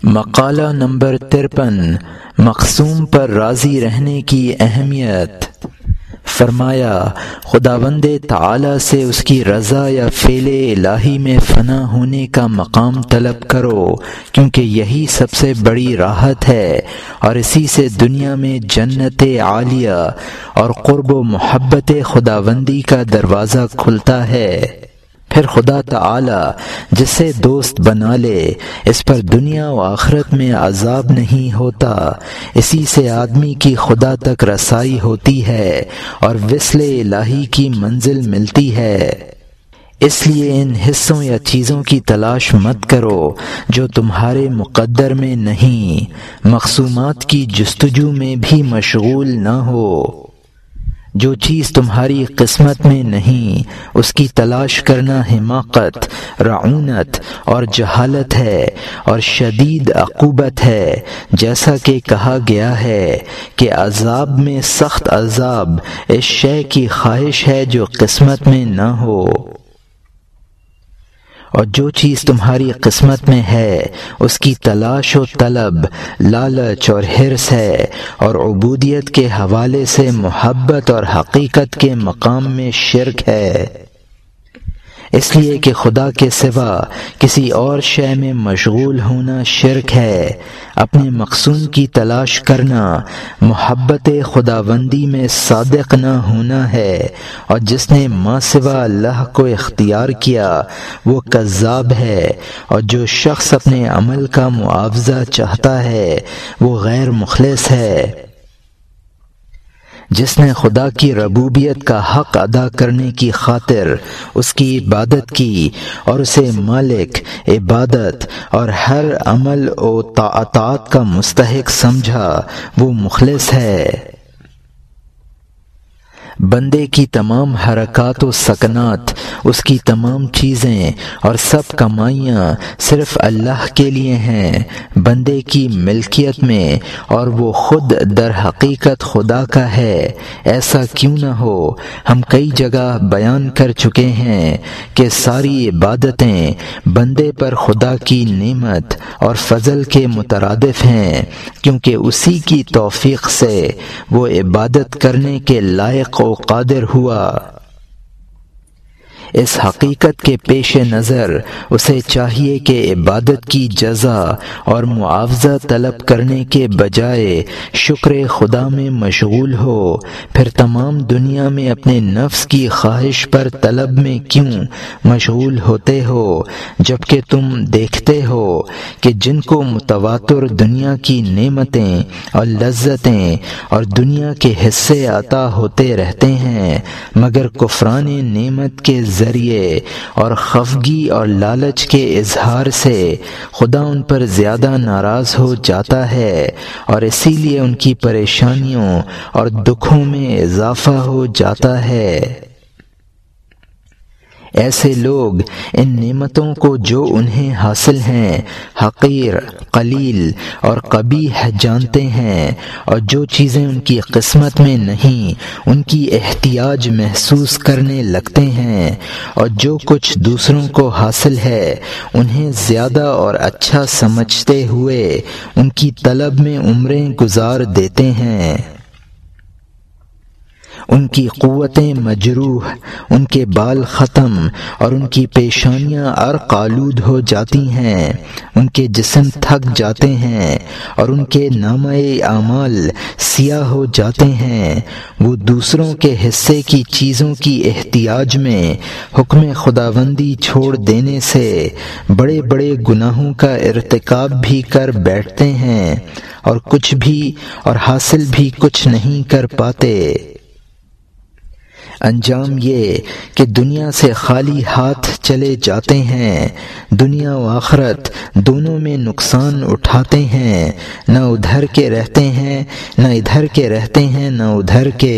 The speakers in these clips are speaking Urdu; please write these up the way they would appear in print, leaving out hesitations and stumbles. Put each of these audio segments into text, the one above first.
مقالہ نمبر 53 مقسوم پر راضی رہنے کی اہمیت۔ فرمایا خداوند تعالی سے اس کی رضا یا فعل الہی میں فنا ہونے کا مقام طلب کرو، کیونکہ یہی سب سے بڑی راحت ہے، اور اسی سے دنیا میں جنت عالیہ اور قرب و محبت خداوندی کا دروازہ کھلتا ہے۔ پھر خدا تعالی جسے دوست بنا لے اس پر دنیا و آخرت میں عذاب نہیں ہوتا، اسی سے آدمی کی خدا تک رسائی ہوتی ہے اور وصل الہی کی منزل ملتی ہے۔ اس لیے ان حصوں یا چیزوں کی تلاش مت کرو جو تمہارے مقدر میں نہیں، مقسومات کی جستجو میں بھی مشغول نہ ہو۔ جو چیز تمہاری قسمت میں نہیں اس کی تلاش کرنا حماقت، رعونت اور جہالت ہے اور شدید عقوبت ہے، جیسا کہ کہا گیا ہے کہ عذاب میں سخت عذاب اس شے کی خواہش ہے جو قسمت میں نہ ہو۔ اور جو چیز تمہاری قسمت میں ہے اس کی تلاش و طلب لالچ اور حرص ہے، اور عبودیت کے حوالے سے محبت اور حقیقت کے مقام میں شرک ہے۔ اس لیے کہ خدا کے سوا کسی اور شے میں مشغول ہونا شرک ہے۔ اپنے مقصود کی تلاش کرنا محبت خداوندی میں صادق نہ ہونا ہے، اور جس نے ما سوا اللہ کو اختیار کیا وہ کذاب ہے، اور جو شخص اپنے عمل کا معاوضہ چاہتا ہے وہ غیر مخلص ہے۔ جس نے خدا کی ربوبیت کا حق ادا کرنے کی خاطر اس کی عبادت کی اور اسے مالک عبادت اور ہر عمل و طاعت کا مستحق سمجھا وہ مخلص ہے۔ بندے کی تمام حرکات و سکنات، اس کی تمام چیزیں اور سب کمائیاں صرف اللہ کے لیے ہیں، بندے کی ملکیت میں، اور وہ خود در حقیقت خدا کا ہے۔ ایسا کیوں نہ ہو، ہم کئی جگہ بیان کر چکے ہیں کہ ساری عبادتیں بندے پر خدا کی نعمت اور فضل کے مترادف ہیں، کیونکہ اسی کی توفیق سے وہ عبادت کرنے کے لائق و قادر ہوا۔ اس حقیقت کے پیش نظر اسے چاہیے کہ عبادت کی جزا اور معاوضہ طلب کرنے کے بجائے شکر خدا میں مشغول ہو۔ پھر تمام دنیا میں اپنے نفس کی خواہش پر طلب میں کیوں مشغول ہوتے ہو، جبکہ تم دیکھتے ہو کہ جن کو متواتر دنیا کی نعمتیں اور لذتیں اور دنیا کے حصے عطا ہوتے رہتے ہیں، مگر کفران نعمت کے ذریعے اور خفگی اور لالچ کے اظہار سے خدا ان پر زیادہ ناراض ہو جاتا ہے، اور اسی لیے ان کی پریشانیوں اور دکھوں میں اضافہ ہو جاتا ہے۔ ایسے لوگ ان نعمتوں کو جو انہیں حاصل ہیں حقیر، قلیل اور قبیح جانتے ہیں، اور جو چیزیں ان کی قسمت میں نہیں ان کی احتیاج محسوس کرنے لگتے ہیں، اور جو کچھ دوسروں کو حاصل ہے انہیں زیادہ اور اچھا سمجھتے ہوئے ان کی طلب میں عمریں گزار دیتے ہیں۔ ان کی قوتیں مجروح، ان کے بال ختم اور ان کی پیشانیاں عرق آلود ہو جاتی ہیں، ان کے جسم تھک جاتے ہیں اور ان کے نامہ اعمال سیاہ ہو جاتے ہیں۔ وہ دوسروں کے حصے کی چیزوں کی احتیاج میں حکم خداوندی چھوڑ دینے سے بڑے بڑے گناہوں کا ارتکاب بھی کر بیٹھتے ہیں، اور کچھ بھی اور حاصل بھی کچھ نہیں کر پاتے۔ انجام یہ کہ دنیا سے خالی ہاتھ چلے جاتے ہیں، دنیا و آخرت دونوں میں نقصان اٹھاتے ہیں، نہ ادھر کے رہتے ہیں نہ ادھر کے رہتے ہیں نہ ادھر کے۔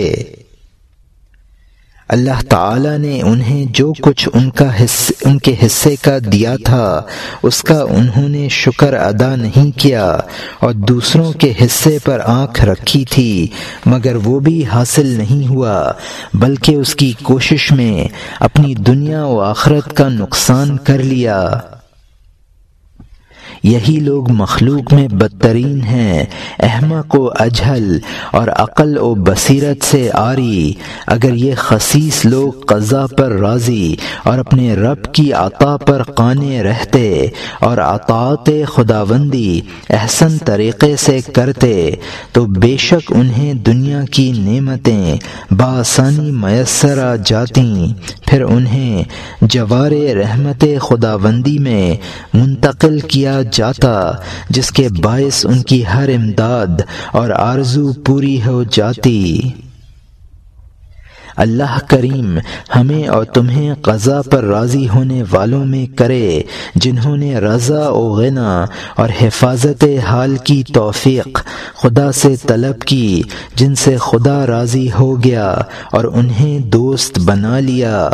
اللہ تعالی نے انہیں جو کچھ ان کے حصے کا دیا تھا اس کا انہوں نے شکر ادا نہیں کیا، اور دوسروں کے حصے پر آنکھ رکھی تھی مگر وہ بھی حاصل نہیں ہوا، بلکہ اس کی کوشش میں اپنی دنیا و آخرت کا نقصان کر لیا۔ یہی لوگ مخلوق میں بدترین ہیں، احمق و اجہل اور عقل و بصیرت سے عاری۔ اگر یہ خسیس لوگ قضا پر راضی اور اپنے رب کی عطا پر قانع رہتے اور اطاعت خداوندی احسن طریقے سے کرتے تو بے شک انہیں دنیا کی نعمتیں بآسانی میسر آ جاتیں، پھر انہیں جوار رحمت خداوندی میں منتقل کیا جاتا، جس کے باعث ان کی ہر امداد اور آرزو پوری ہو جاتی۔ اللہ کریم ہمیں اور تمہیں قضا پر راضی ہونے والوں میں کرے، جنہوں نے رضا و غنا اور حفاظت حال کی توفیق خدا سے طلب کی، جن سے خدا راضی ہو گیا اور انہیں دوست بنا لیا۔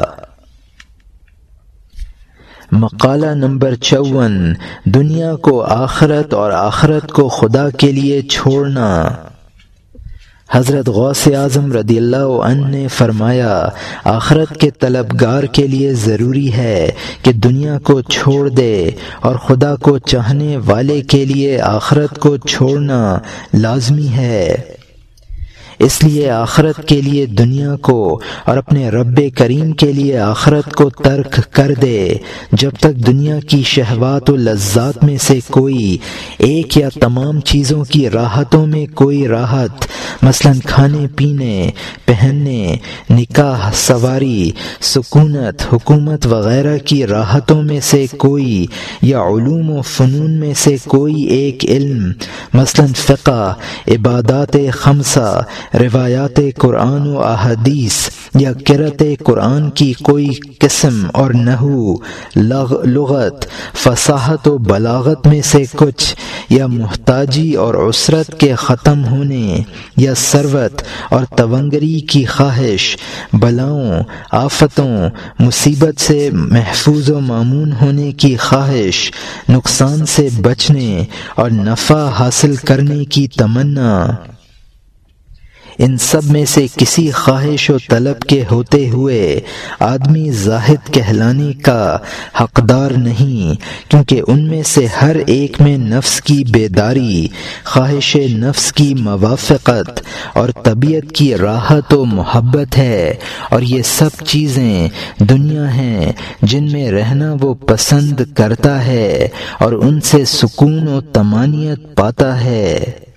مقالہ نمبر 54، دنیا کو آخرت اور آخرت کو خدا کے لیے چھوڑنا۔ حضرت غوث اعظم رضی اللہ عنہ نے فرمایا، آخرت کے طلبگار کے لیے ضروری ہے کہ دنیا کو چھوڑ دے، اور خدا کو چاہنے والے کے لیے آخرت کو چھوڑنا لازمی ہے۔ اس لیے آخرت کے لیے دنیا کو اور اپنے رب کریم کے لیے آخرت کو ترک کر دے۔ جب تک دنیا کی شہوات و لذات میں سے کوئی ایک یا تمام چیزوں کی راحتوں میں کوئی راحت، مثلا کھانے پینے، پہننے، نکاح، سواری، سکونت، حکومت وغیرہ کی راحتوں میں سے کوئی، یا علوم و فنون میں سے کوئی ایک علم، مثلا فقہ، عبادات خمسہ، روایات قرآن و احادیث، یا قرأت قرآن کی کوئی قسم اور نحو، لغت، فصاحت و بلاغت میں سے کچھ، یا محتاجی اور عسرت کے ختم ہونے، یا ثروت اور تونگری کی خواہش، بلاؤں، آفتوں، مصیبت سے محفوظ و مامون ہونے کی خواہش، نقصان سے بچنے اور نفع حاصل کرنے کی تمنا، ان سب میں سے کسی خواہش و طلب کے ہوتے ہوئے آدمی زاہد کہلانے کا حقدار نہیں، کیونکہ ان میں سے ہر ایک میں نفس کی بیداری، خواہش نفس کی موافقت اور طبیعت کی راحت و محبت ہے، اور یہ سب چیزیں دنیا ہیں جن میں رہنا وہ پسند کرتا ہے اور ان سے سکون و طمانینت پاتا ہے۔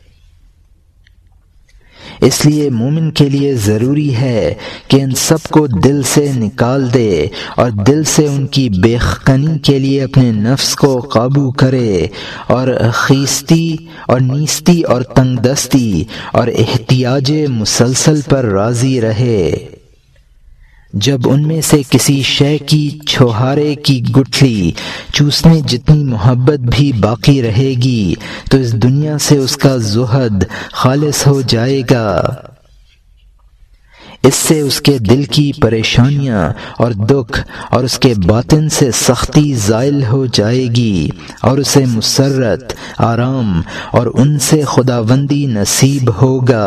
اس لیے مومن کے لیے ضروری ہے کہ ان سب کو دل سے نکال دے اور دل سے ان کی بیخکنی کے لیے اپنے نفس کو قابو کرے، اور خیستی اور نیستی اور تنگ دستی اور احتیاج مسلسل پر راضی رہے۔ جب ان میں سے کسی شے کی چھوہارے کی گٹھلی چوسنے جتنی محبت بھی باقی رہے گی تو اس دنیا سے اس کا زہد خالص ہو جائے گا۔ اس سے اس کے دل کی پریشانیاں اور دکھ اور اس کے باطن سے سختی زائل ہو جائے گی، اور اسے مسرت، آرام اور ان سے خداوندی نصیب ہوگا۔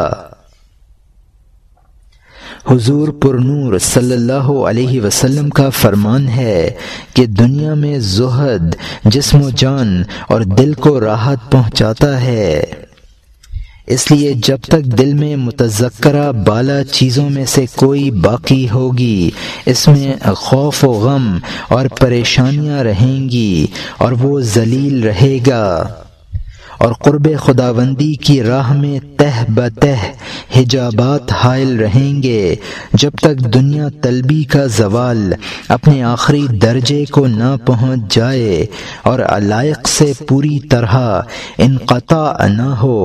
حضور پرنور صلی اللہ علیہ وسلم کا فرمان ہے کہ دنیا میں زہد جسم و جان اور دل کو راحت پہنچاتا ہے۔ اس لیے جب تک دل میں متذکرہ بالا چیزوں میں سے کوئی باقی ہوگی، اس میں خوف و غم اور پریشانیاں رہیں گی، اور وہ ذلیل رہے گا، اور قرب خداوندی کی راہ میں تہ بتہ حجابات حائل رہیں گے، جب تک دنیا طلبی کا زوال اپنے آخری درجے کو نہ پہنچ جائے اور علائق سے پوری طرح انقطاع نہ ہو۔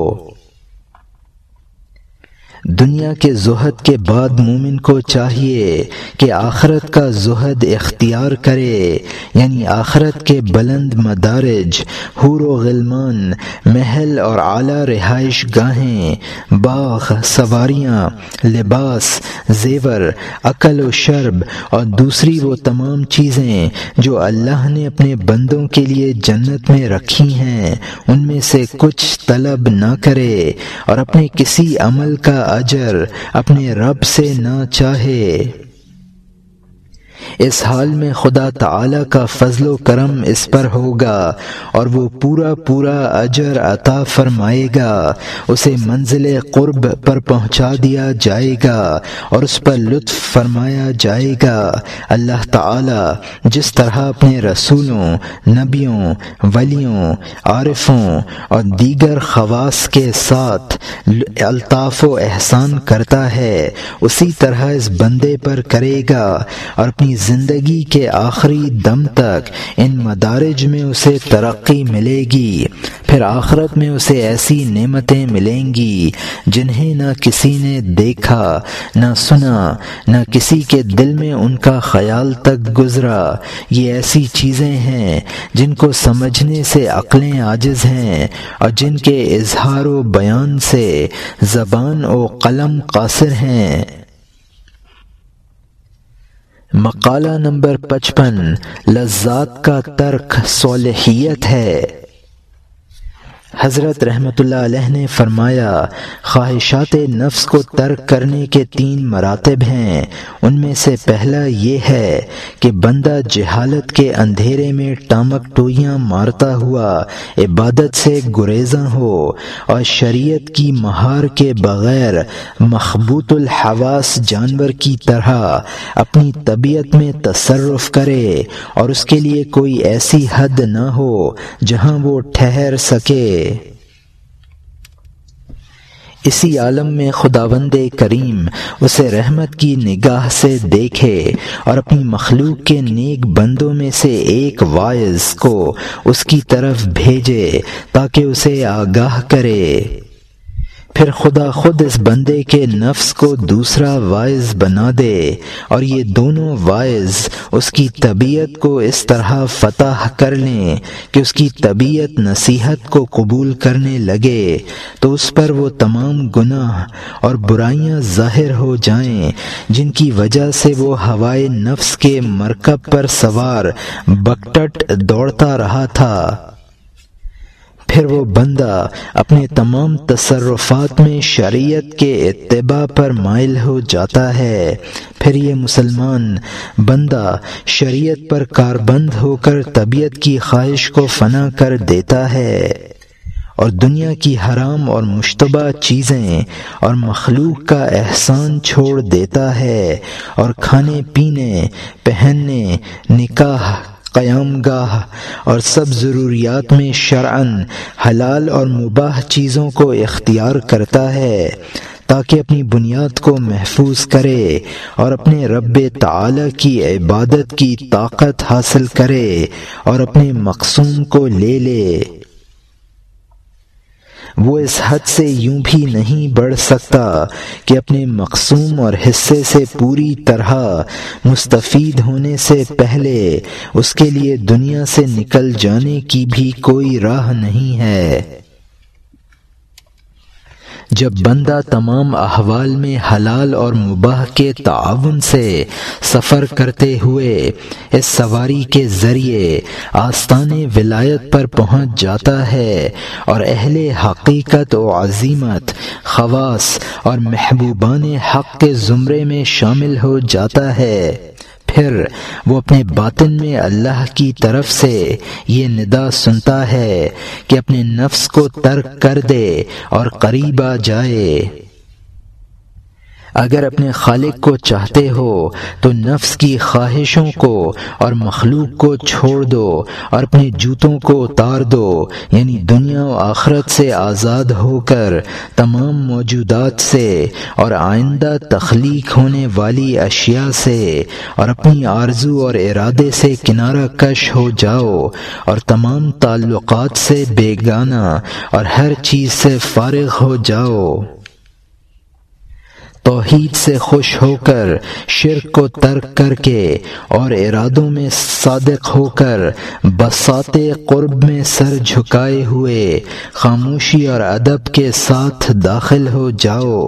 دنیا کے زہد کے بعد مومن کو چاہیے کہ آخرت کا زہد اختیار کرے، یعنی آخرت کے بلند مدارج، حور و غلمان، محل اور اعلیٰ رہائش گاہیں، باغ، سواریاں، لباس، زیور، اکل و شرب اور دوسری وہ تمام چیزیں جو اللہ نے اپنے بندوں کے لیے جنت میں رکھی ہیں، ان میں سے کچھ طلب نہ کرے، اور اپنے کسی عمل کا اجر اپنے رب سے نہ چاہے۔ اس حال میں خدا تعالی کا فضل و کرم اس پر ہوگا اور وہ پورا پورا اجر عطا فرمائے گا۔ اسے منزل قرب پر پہنچا دیا جائے گا اور اس پر لطف فرمایا جائے گا۔ اللہ تعالی جس طرح اپنے رسولوں، نبیوں، ولیوں، عارفوں اور دیگر خواص کے ساتھ الطاف و احسان کرتا ہے، اسی طرح اس بندے پر کرے گا اور اپنی زندگی کے آخری دم تک ان مدارج میں اسے ترقی ملے گی۔ پھر آخرت میں اسے ایسی نعمتیں ملیں گی جنہیں نہ کسی نے دیکھا، نہ سنا، نہ کسی کے دل میں ان کا خیال تک گزرا۔ یہ ایسی چیزیں ہیں جن کو سمجھنے سے عقلیں عاجز ہیں اور جن کے اظہار و بیان سے زبان و قلم قاصر ہیں۔ مقالہ نمبر 55 لذات کا ترک صالحیت ہے۔ حضرت رحمۃ اللہ علیہ نے فرمایا، خواہشات نفس کو ترک کرنے کے 3 مراتب ہیں۔ ان میں سے پہلا یہ ہے کہ بندہ جہالت کے اندھیرے میں ٹامک ٹوئیاں مارتا ہوا عبادت سے گریزاں ہو اور شریعت کی مہار کے بغیر مخبوط الحواس جانور کی طرح اپنی طبیعت میں تصرف کرے اور اس کے لیے کوئی ایسی حد نہ ہو جہاں وہ ٹھہر سکے۔ اسی عالم میں خداوند کریم اسے رحمت کی نگاہ سے دیکھے اور اپنی مخلوق کے نیک بندوں میں سے ایک واعظ کو اس کی طرف بھیجے تاکہ اسے آگاہ کرے۔ پھر خدا خود اس بندے کے نفس کو دوسرا واعظ بنا دے اور یہ دونوں واعظ اس کی طبیعت کو اس طرح فتح کر لیں کہ اس کی طبیعت نصیحت کو قبول کرنے لگے تو اس پر وہ تمام گناہ اور برائیاں ظاہر ہو جائیں جن کی وجہ سے وہ ہوائے نفس کے مرکب پر سوار بکٹٹ دوڑتا رہا تھا۔ پھر وہ بندہ اپنے تمام تصرفات میں شریعت کے اتباع پر مائل ہو جاتا ہے۔ پھر یہ مسلمان بندہ شریعت پر کاربند ہو کر طبیعت کی خواہش کو فنا کر دیتا ہے اور دنیا کی حرام اور مشتبہ چیزیں اور مخلوق کا احسان چھوڑ دیتا ہے اور کھانے پینے، پہننے، نکاح، قیام گاہ اور سب ضروریات میں شرعاً حلال اور مباح چیزوں کو اختیار کرتا ہے تاکہ اپنی بنیاد کو محفوظ کرے اور اپنے رب تعالی کی عبادت کی طاقت حاصل کرے اور اپنے مقصوم کو لے لے۔ وہ اس حد سے یوں بھی نہیں بڑھ سکتا کہ اپنے مقسوم اور حصے سے پوری طرح مستفید ہونے سے پہلے اس کے لیے دنیا سے نکل جانے کی بھی کوئی راہ نہیں ہے۔ جب بندہ تمام احوال میں حلال اور مباح کے تعاون سے سفر کرتے ہوئے اس سواری کے ذریعے آستان ولایت پر پہنچ جاتا ہے اور اہل حقیقت و عظیمت، خواص اور محبوبان حق کے زمرے میں شامل ہو جاتا ہے، پھر وہ اپنے باطن میں اللہ کی طرف سے یہ ندا سنتا ہے کہ اپنے نفس کو ترک کر دے اور قریب آ جائے۔ اگر اپنے خالق کو چاہتے ہو تو نفس کی خواہشوں کو اور مخلوق کو چھوڑ دو اور اپنے جوتوں کو اتار دو، یعنی دنیا و آخرت سے آزاد ہو کر تمام موجودات سے اور آئندہ تخلیق ہونے والی اشیاء سے اور اپنی آرزو اور ارادے سے کنارہ کش ہو جاؤ اور تمام تعلقات سے بیگانہ اور ہر چیز سے فارغ ہو جاؤ۔ توحید سے خوش ہو کر شرک کو ترک کر کے اور ارادوں میں صادق ہو کر بساط قرب میں سر جھکائے ہوئے خاموشی اور ادب کے ساتھ داخل ہو جاؤ۔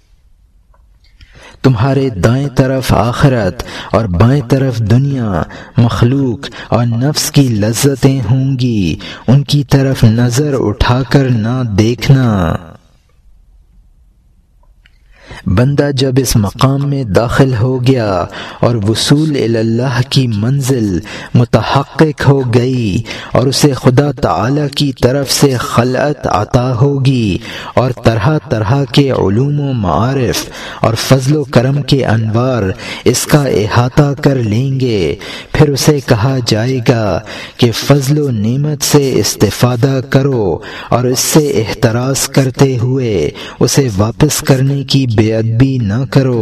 تمہارے دائیں طرف آخرت اور بائیں طرف دنیا، مخلوق اور نفس کی لذتیں ہوں گی، ان کی طرف نظر اٹھا کر نہ دیکھنا۔ بندہ جب اس مقام میں داخل ہو گیا اور وصول اللہ کی منزل متحقق ہو گئی اور اسے خدا تعالی کی طرف سے خلعت عطا ہوگی اور طرح طرح کے علوم و معارف اور فضل و کرم کے انوار اس کا احاطہ کر لیں گے، پھر اسے کہا جائے گا کہ فضل و نعمت سے استفادہ کرو اور اس سے احتراز کرتے ہوئے اسے واپس کرنے کی بے ادبی نہ کرو،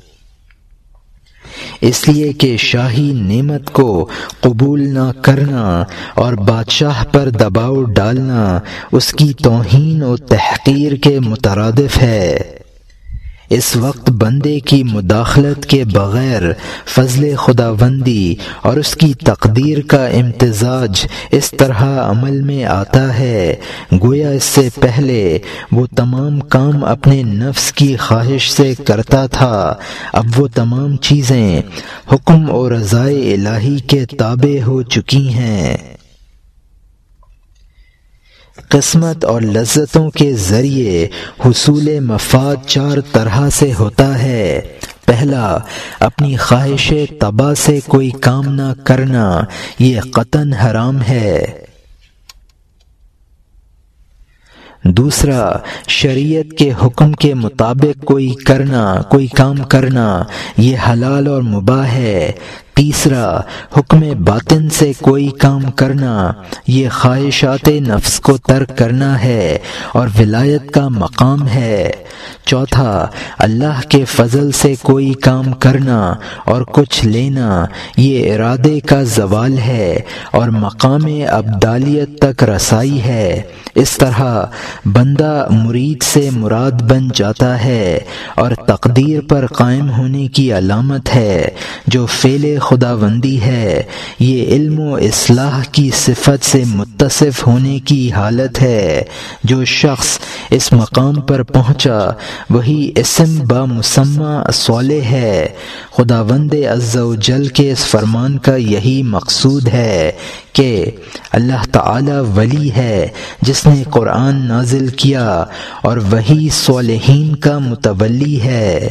اس لیے کہ شاہی نعمت کو قبول نہ کرنا اور بادشاہ پر دباؤ ڈالنا اس کی توہین و تحقیر کے مترادف ہے۔ اس وقت بندے کی مداخلت کے بغیر فضل خداوندی اور اس کی تقدیر کا امتزاج اس طرح عمل میں آتا ہے گویا اس سے پہلے وہ تمام کام اپنے نفس کی خواہش سے کرتا تھا، اب وہ تمام چیزیں حکم اور رضائے الہی کے تابع ہو چکی ہیں۔ قسمت اور لذتوں کے ذریعے حصول مفاد چار طرح سے ہوتا ہے۔ پہلا، اپنی خواہش طبع سے کوئی کام نہ کرنا، یہ قطعاً حرام ہے۔ دوسرا، شریعت کے حکم کے مطابق کوئی کام کرنا، یہ حلال اور مباح ہے۔ تیسرا، حکم باطن سے کوئی کام کرنا، یہ خواہشات نفس کو ترک کرنا ہے اور ولایت کا مقام ہے۔ چوتھا، اللہ کے فضل سے کوئی کام کرنا اور کچھ لینا، یہ ارادے کا زوال ہے اور مقام ابدالیت تک رسائی ہے۔ اس طرح بندہ مرید سے مراد بن جاتا ہے اور تقدیر پر قائم ہونے کی علامت ہے جو فعل خداوندی ہے۔ یہ علم و اصلاح کی صفت سے متصف ہونے کی حالت ہے۔ جو شخص اس مقام پر پہنچا وہی اسم با مسمى صالح ہے۔ خداوند عز و جل کے اس فرمان کا یہی مقصود ہے کہ اللہ تعالی ولی ہے جس نے قرآن نازل کیا اور وہی صالحین کا متولی ہے۔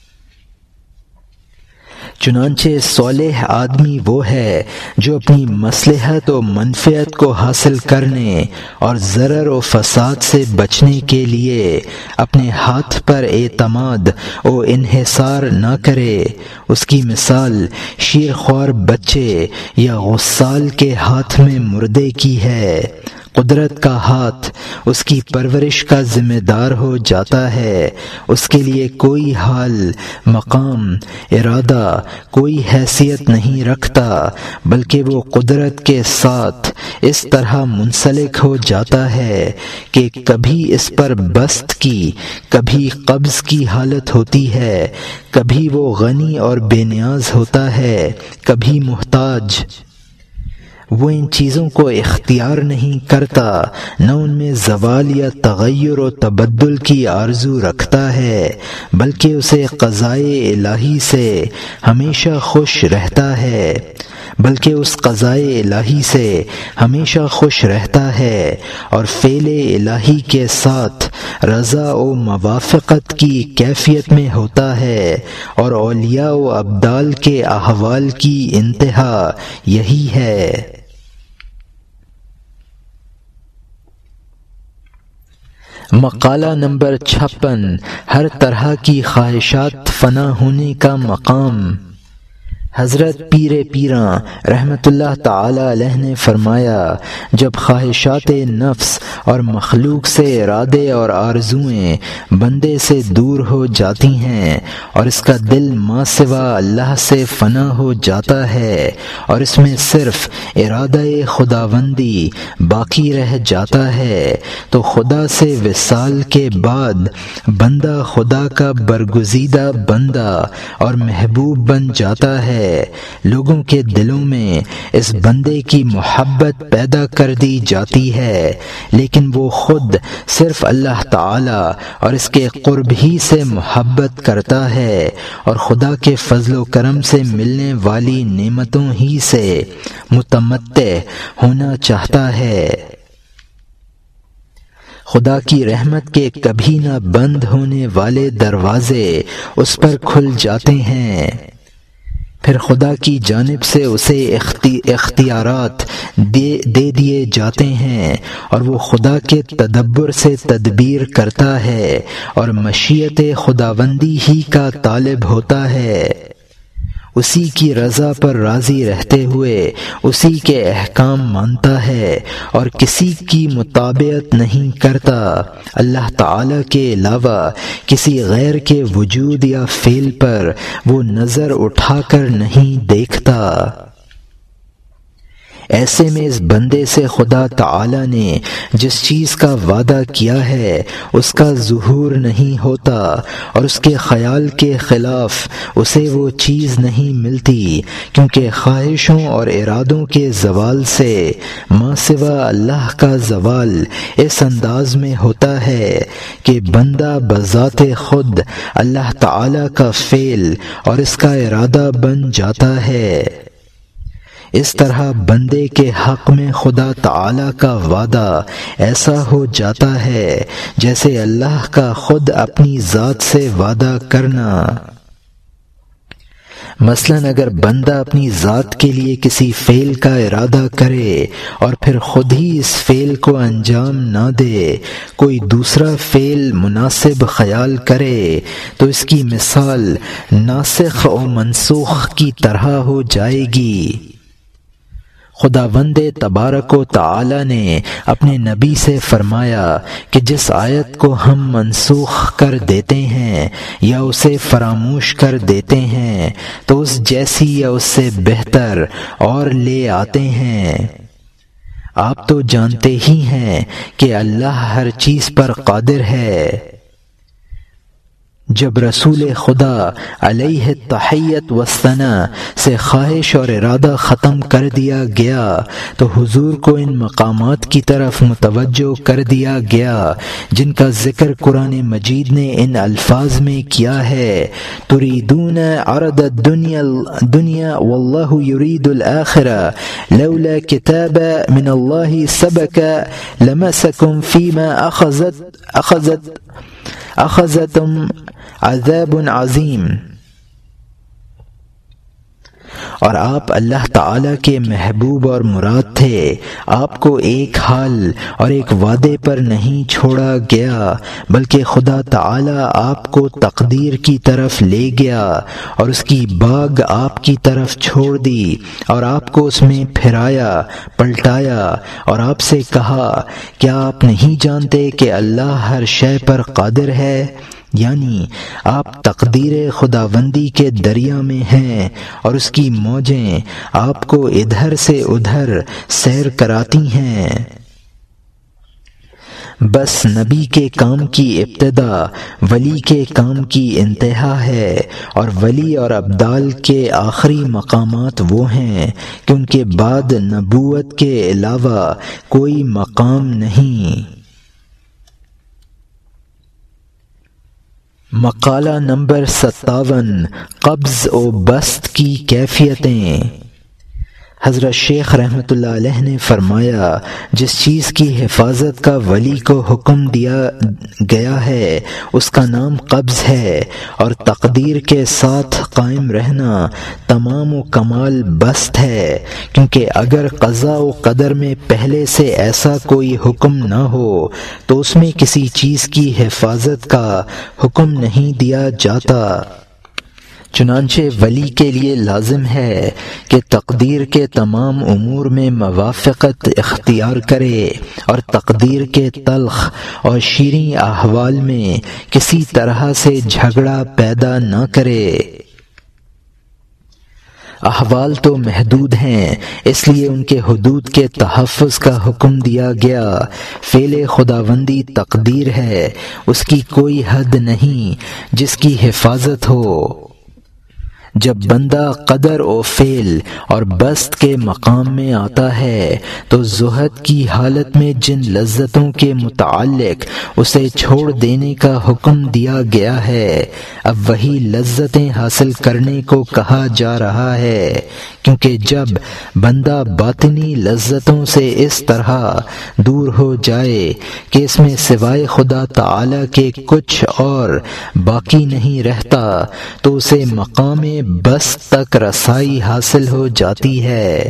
چنانچہ صالح آدمی وہ ہے جو اپنی مصلحت و منفعت کو حاصل کرنے اور ضرر و فساد سے بچنے کے لیے اپنے ہاتھ پر اعتماد و انحصار نہ کرے۔ اس کی مثال شیرخوار بچے یا غسال کے ہاتھ میں مردے کی ہے۔ قدرت کا ہاتھ اس کی پرورش کا ذمہ دار ہو جاتا ہے، اس کے لیے کوئی حال، مقام، ارادہ، کوئی حیثیت نہیں رکھتا، بلکہ وہ قدرت کے ساتھ اس طرح منسلک ہو جاتا ہے کہ کبھی اس پر بسط کی، کبھی قبض کی حالت ہوتی ہے، کبھی وہ غنی اور بے نیاز ہوتا ہے، کبھی محتاج۔ وہ ان چیزوں کو اختیار نہیں کرتا، نہ ان میں زوال یا تغیر و تبدل کی آرزو رکھتا ہے، بلکہ اسے قضائے الہی سے ہمیشہ خوش رہتا ہے، بلکہ اس قضائے الہی سے ہمیشہ خوش رہتا ہے اور فعل الہی کے ساتھ رضا و موافقت کی کیفیت میں ہوتا ہے، اور اولیاء و ابدال کے احوال کی انتہا یہی ہے۔ مقالہ نمبر 56، ہر طرح کی خواہشات فنا ہونے کا مقام۔ حضرت پیر پیراں رحمۃ اللہ تعالی علیہ نے فرمایا، جب خواہشات نفس اور مخلوق سے ارادے اور آرزوئیں بندے سے دور ہو جاتی ہیں اور اس کا دل ما سوا اللہ سے فنا ہو جاتا ہے اور اس میں صرف ارادہ خداوندی باقی رہ جاتا ہے، تو خدا سے وصال کے بعد بندہ خدا کا برگزیدہ بندہ اور محبوب بن جاتا ہے۔ لوگوں کے دلوں میں اس بندے کی محبت پیدا کر دی جاتی ہے، لیکن وہ خود صرف اللہ تعالی اور اس کے قرب ہی سے محبت کرتا ہے اور خدا کے فضل و کرم سے ملنے والی نعمتوں ہی سے متمتع ہونا چاہتا ہے۔ خدا کی رحمت کے کبھی نہ بند ہونے والے دروازے اس پر کھل جاتے ہیں، پھر خدا کی جانب سے اسے اختیارات دے دیے جاتے ہیں اور وہ خدا کے تدبر سے تدبیر کرتا ہے اور مشیت خداوندی ہی کا طالب ہوتا ہے، اسی کی رضا پر راضی رہتے ہوئے اسی کے احکام مانتا ہے اور کسی کی مطابقت نہیں کرتا، اللہ تعالی کے علاوہ کسی غیر کے وجود یا فعل پر وہ نظر اٹھا کر نہیں دیکھتا۔ ایسے میں اس بندے سے خدا تعالی نے جس چیز کا وعدہ کیا ہے اس کا ظہور نہیں ہوتا اور اس کے خیال کے خلاف اسے وہ چیز نہیں ملتی، کیونکہ خواہشوں اور ارادوں کے زوال سے ما سوا اللہ کا زوال اس انداز میں ہوتا ہے کہ بندہ بذات خود اللہ تعالی کا فعل اور اس کا ارادہ بن جاتا ہے۔ اس طرح بندے کے حق میں خدا تعالی کا وعدہ ایسا ہو جاتا ہے جیسے اللہ کا خود اپنی ذات سے وعدہ کرنا۔ مثلاً اگر بندہ اپنی ذات کے لیے کسی فعل کا ارادہ کرے اور پھر خود ہی اس فعل کو انجام نہ دے، کوئی دوسرا فعل مناسب خیال کرے تو اس کی مثال ناسخ و منسوخ کی طرح ہو جائے گی۔ خداوند تبارک و تعالی نے اپنے نبی سے فرمایا کہ جس آیت کو ہم منسوخ کر دیتے ہیں یا اسے فراموش کر دیتے ہیں تو اس جیسی یا اس سے بہتر اور لے آتے ہیں۔ آپ تو جانتے ہی ہیں کہ اللہ ہر چیز پر قادر ہے۔ جب رسول خدا علیہ التحیت والثناء سے خواہش اور ارادہ ختم کر دیا گیا تو حضور کو ان مقامات کی طرف متوجہ کر دیا گیا جن کا ذکر قرآن مجید نے ان الفاظ میں کیا ہے، تریدون عرض الدنیا واللہ یرید الآخرہ لولا کتاب من اللہ سبق لمسکم فیما اخذتم عذاب عظیم۔ اور آپ اللہ تعالی کے محبوب اور مراد تھے، آپ کو ایک حال اور ایک وعدے پر نہیں چھوڑا گیا بلکہ خدا تعالی آپ کو تقدیر کی طرف لے گیا اور اس کی باغ آپ کی طرف چھوڑ دی اور آپ کو اس میں پھرایا پلٹایا اور آپ سے کہا کیا آپ نہیں جانتے کہ اللہ ہر شے پر قادر ہے؟ یعنی آپ تقدیر خداوندی کے دریا میں ہیں اور اس کی موجیں آپ کو ادھر سے ادھر سیر کراتی ہیں۔ بس نبی کے کام کی ابتدا ولی کے کام کی انتہا ہے، اور ولی اور ابدال کے آخری مقامات وہ ہیں کہ ان کے بعد نبوت کے علاوہ کوئی مقام نہیں۔ مقالہ نمبر 57 قبض و بسط کی کیفیتیں۔ حضرت شیخ رحمۃ اللہ علیہ نے فرمایا جس چیز کی حفاظت کا ولی کو حکم دیا گیا ہے اس کا نام قبض ہے، اور تقدیر کے ساتھ قائم رہنا تمام و کمال بسط ہے، کیونکہ اگر قضاء و قدر میں پہلے سے ایسا کوئی حکم نہ ہو تو اس میں کسی چیز کی حفاظت کا حکم نہیں دیا جاتا۔ چنانچہ ولی کے لیے لازم ہے کہ تقدیر کے تمام امور میں موافقت اختیار کرے اور تقدیر کے تلخ اور شیریں احوال میں کسی طرح سے جھگڑا پیدا نہ کرے۔ احوال تو محدود ہیں، اس لیے ان کے حدود کے تحفظ کا حکم دیا گیا۔ فعل خداوندی تقدیر ہے، اس کی کوئی حد نہیں جس کی حفاظت ہو۔ جب بندہ قدر و فعل اور بسط کے مقام میں آتا ہے تو زہد کی حالت میں جن لذتوں کے متعلق اسے چھوڑ دینے کا حکم دیا گیا ہے اب وہی لذتیں حاصل کرنے کو کہا جا رہا ہے کیونکہ جب بندہ باطنی لذتوں سے اس طرح دور ہو جائے کہ اس میں سوائے خدا تعالی کے کچھ اور باقی نہیں رہتا تو اسے مقام بس تک رسائی حاصل ہو جاتی ہے،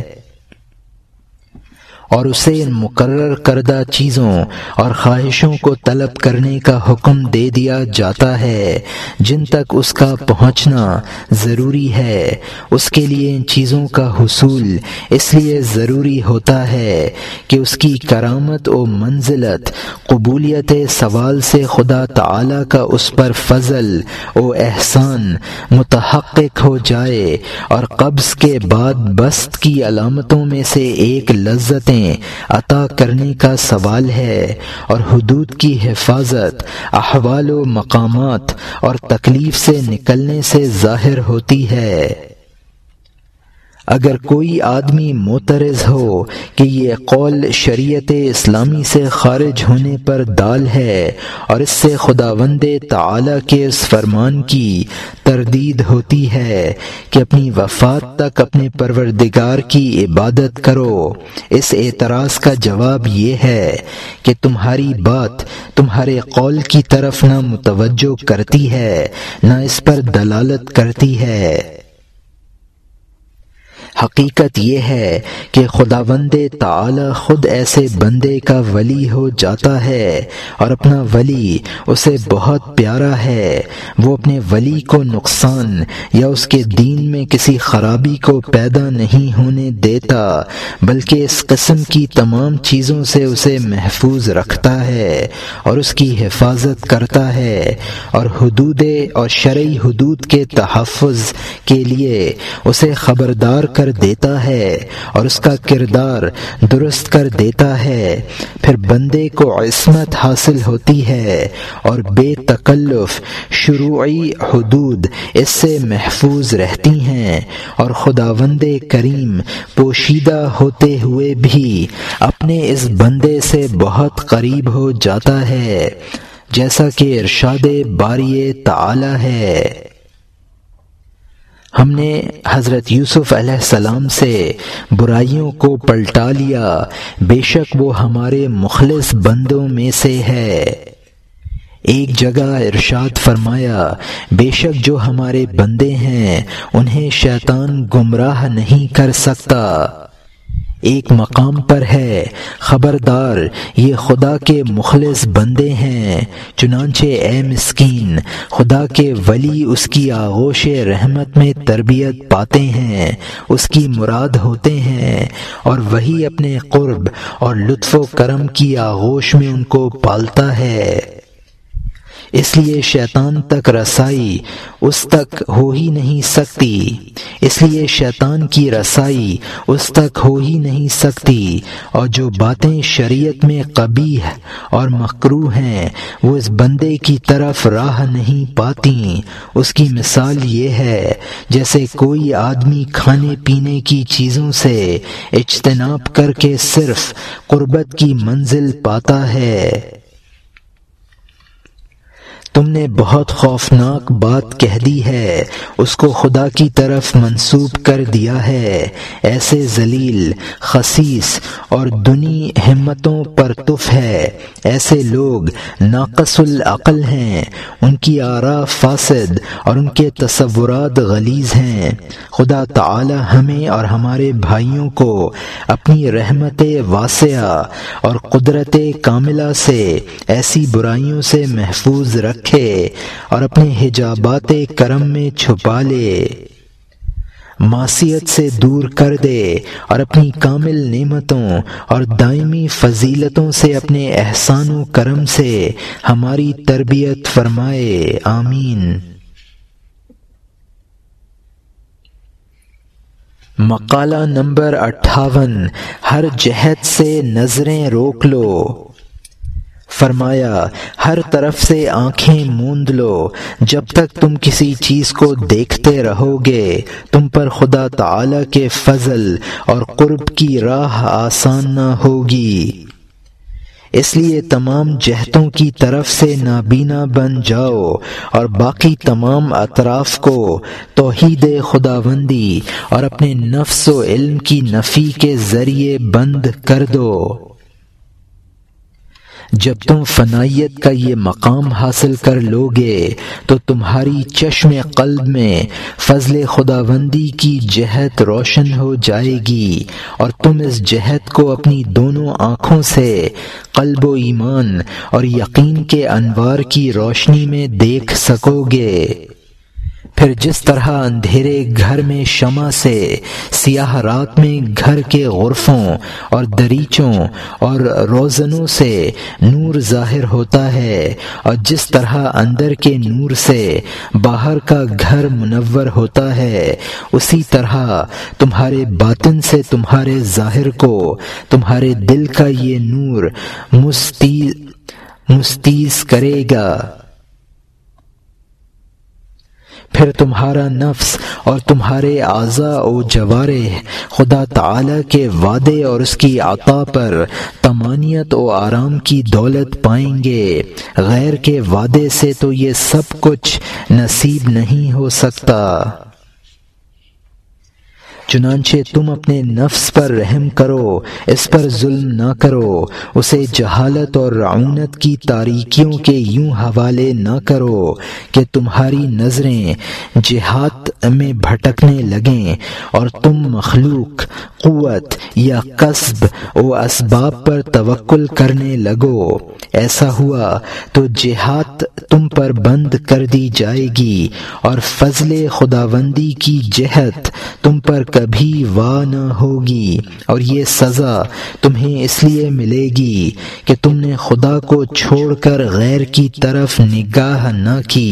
اور اسے ان مقرر کردہ چیزوں اور خواہشوں کو طلب کرنے کا حکم دے دیا جاتا ہے جن تک اس کا پہنچنا ضروری ہے۔ اس کے لیے ان چیزوں کا حصول اس لیے ضروری ہوتا ہے کہ اس کی کرامت و منزلت قبولیت سوال سے خدا تعالی کا اس پر فضل و احسان متحقق ہو جائے، اور قبض کے بعد بسط کی علامتوں میں سے ایک لذتیں عطا کرنے کا سوال ہے، اور حدود کی حفاظت احوال و مقامات اور تکلیف سے نکلنے سے ظاہر ہوتی ہے۔ اگر کوئی آدمی معترض ہو کہ یہ قول شریعت اسلامی سے خارج ہونے پر دال ہے اور اس سے خداوند تعالی کے اس فرمان کی تردید ہوتی ہے کہ اپنی وفات تک اپنے پروردگار کی عبادت کرو، اس اعتراض کا جواب یہ ہے کہ تمہاری بات تمہارے قول کی طرف نہ متوجہ کرتی ہے نہ اس پر دلالت کرتی ہے۔ حقیقت یہ ہے کہ خداوند تعالی خود ایسے بندے کا ولی ہو جاتا ہے، اور اپنا ولی اسے بہت پیارا ہے۔ وہ اپنے ولی کو نقصان یا اس کے دین میں کسی خرابی کو پیدا نہیں ہونے دیتا، بلکہ اس قسم کی تمام چیزوں سے اسے محفوظ رکھتا ہے اور اس کی حفاظت کرتا ہے، اور حدود اور شرعی حدود کے تحفظ کے لیے اسے خبردار کر دیتا ہے اور اس کا کردار درست کر دیتا ہے۔ پھر بندے کو عصمت حاصل ہوتی ہے اور بے تکلف شروعی حدود اس سے محفوظ رہتی ہیں، اور خداوند کریم پوشیدہ ہوتے ہوئے بھی اپنے اس بندے سے بہت قریب ہو جاتا ہے، جیسا کہ ارشاد باری تعالی ہے۔ ہم نے حضرت یوسف علیہ السلام سے برائیوں کو پلٹا لیا، بے شک وہ ہمارے مخلص بندوں میں سے ہے۔ ایک جگہ ارشاد فرمایا، بے شک جو ہمارے بندے ہیں انہیں شیطان گمراہ نہیں کر سکتا۔ ایک مقام پر ہے، خبردار یہ خدا کے مخلص بندے ہیں، چنانچہ اے مسکین، خدا کے ولی اس کی آغوش رحمت میں تربیت پاتے ہیں، اس کی مراد ہوتے ہیں، اور وہی اپنے قرب اور لطف و کرم کی آغوش میں ان کو پالتا ہے۔ اس لیے شیطان تک رسائی اس تک ہو ہی نہیں سکتی، اور جو باتیں شریعت میں قبیح اور مکروہ ہیں وہ اس بندے کی طرف راہ نہیں پاتی۔ اس کی مثال یہ ہے جیسے کوئی آدمی کھانے پینے کی چیزوں سے اجتناب کر کے صرف قربت کی منزل پاتا ہے۔ تم نے بہت خوفناک بات کہہ دی ہے، اس کو خدا کی طرف منسوب کر دیا ہے۔ ایسے ذلیل، خسیس اور دنی ہمتوں پر تف ہے۔ ایسے لوگ ناقص العقل ہیں، ان کی آراء فاسد اور ان کے تصورات غلیظ ہیں۔ خدا تعالی ہمیں اور ہمارے بھائیوں کو اپنی رحمت واسعہ اور قدرت کاملہ سے ایسی برائیوں سے محفوظ رکھے اور اپنے حجابات کرم میں چھپا لے، معصیت سے دور کر دے، اور اپنی کامل نعمتوں اور دائمی فضیلتوں سے اپنے احسان و کرم سے ہماری تربیت فرمائے، آمین۔ مقالہ نمبر 58، ہر جہت سے نظریں روک لو۔ فرمایا، ہر طرف سے آنکھیں موند لو، جب تک تم کسی چیز کو دیکھتے رہو گے تم پر خدا تعالی کے فضل اور قرب کی راہ آسان نہ ہوگی۔ اس لیے تمام جہتوں کی طرف سے نابینا بن جاؤ اور باقی تمام اطراف کو توحید خداوندی اور اپنے نفس و علم کی نفی کے ذریعے بند کر دو۔ جب تم فنائیت کا یہ مقام حاصل کر لوگے تو تمہاری چشم قلب میں فضل خداوندی کی جہت روشن ہو جائے گی اور تم اس جہت کو اپنی دونوں آنکھوں سے قلب و ایمان اور یقین کے انوار کی روشنی میں دیکھ سکو گے۔ پھر جس طرح اندھیرے گھر میں شمع سے، سیاہ رات میں گھر کے غرفوں اور دریچوں اور روزنوں سے نور ظاہر ہوتا ہے، اور جس طرح اندر کے نور سے باہر کا گھر منور ہوتا ہے، اسی طرح تمہارے باطن سے تمہارے ظاہر کو تمہارے دل کا یہ نور مستیز کرے گا۔ پھر تمہارا نفس اور تمہارے اعضاء و جوارح خدا تعالی کے وعدے اور اس کی عطا پر طمانینت و آرام کی دولت پائیں گے۔ غیر کے وعدے سے تو یہ سب کچھ نصیب نہیں ہو سکتا۔ چنانچہ تم اپنے نفس پر رحم کرو، اس پر ظلم نہ کرو، اسے جہالت اور رعونت کی تاریکیوں کے یوں حوالے نہ کرو کہ تمہاری نظریں جہات میں بھٹکنے لگیں اور تم مخلوق قوت یا کسب و اسباب پر توکل کرنے لگو۔ ایسا ہوا تو جہات تم پر بند کر دی جائے گی اور فضل خداوندی کی جہت تم پر کبھی وا نہ ہوگی، اور یہ سزا تمہیں اس لیے ملے گی کہ تم نے خدا کو چھوڑ کر غیر کی طرف نگاہ نہ کی۔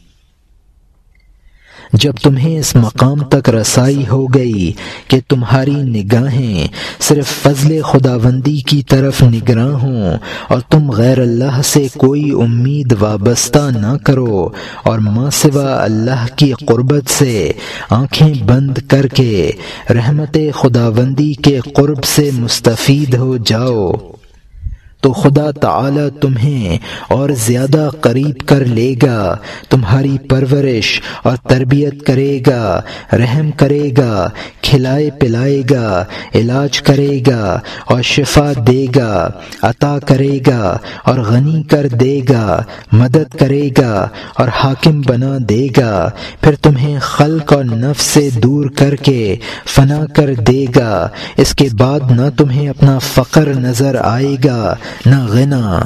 جب تمہیں اس مقام تک رسائی ہو گئی کہ تمہاری نگاہیں صرف فضل خداوندی کی طرف نگراں ہوں اور تم غیر اللہ سے کوئی امید وابستہ نہ کرو اور ما سوا اللہ کی قربت سے آنکھیں بند کر کے رحمت خداوندی کے قرب سے مستفید ہو جاؤ، تو خدا تعالی تمہیں اور زیادہ قریب کر لے گا، تمہاری پرورش اور تربیت کرے گا، رحم کرے گا، کھلائے پلائے گا، علاج کرے گا اور شفا دے گا، عطا کرے گا اور غنی کر دے گا، مدد کرے گا اور حاکم بنا دے گا، پھر تمہیں خلق اور نفس سے دور کر کے فنا کر دے گا۔ اس کے بعد نہ تمہیں اپنا فقر نظر آئے گا نہ غنا۔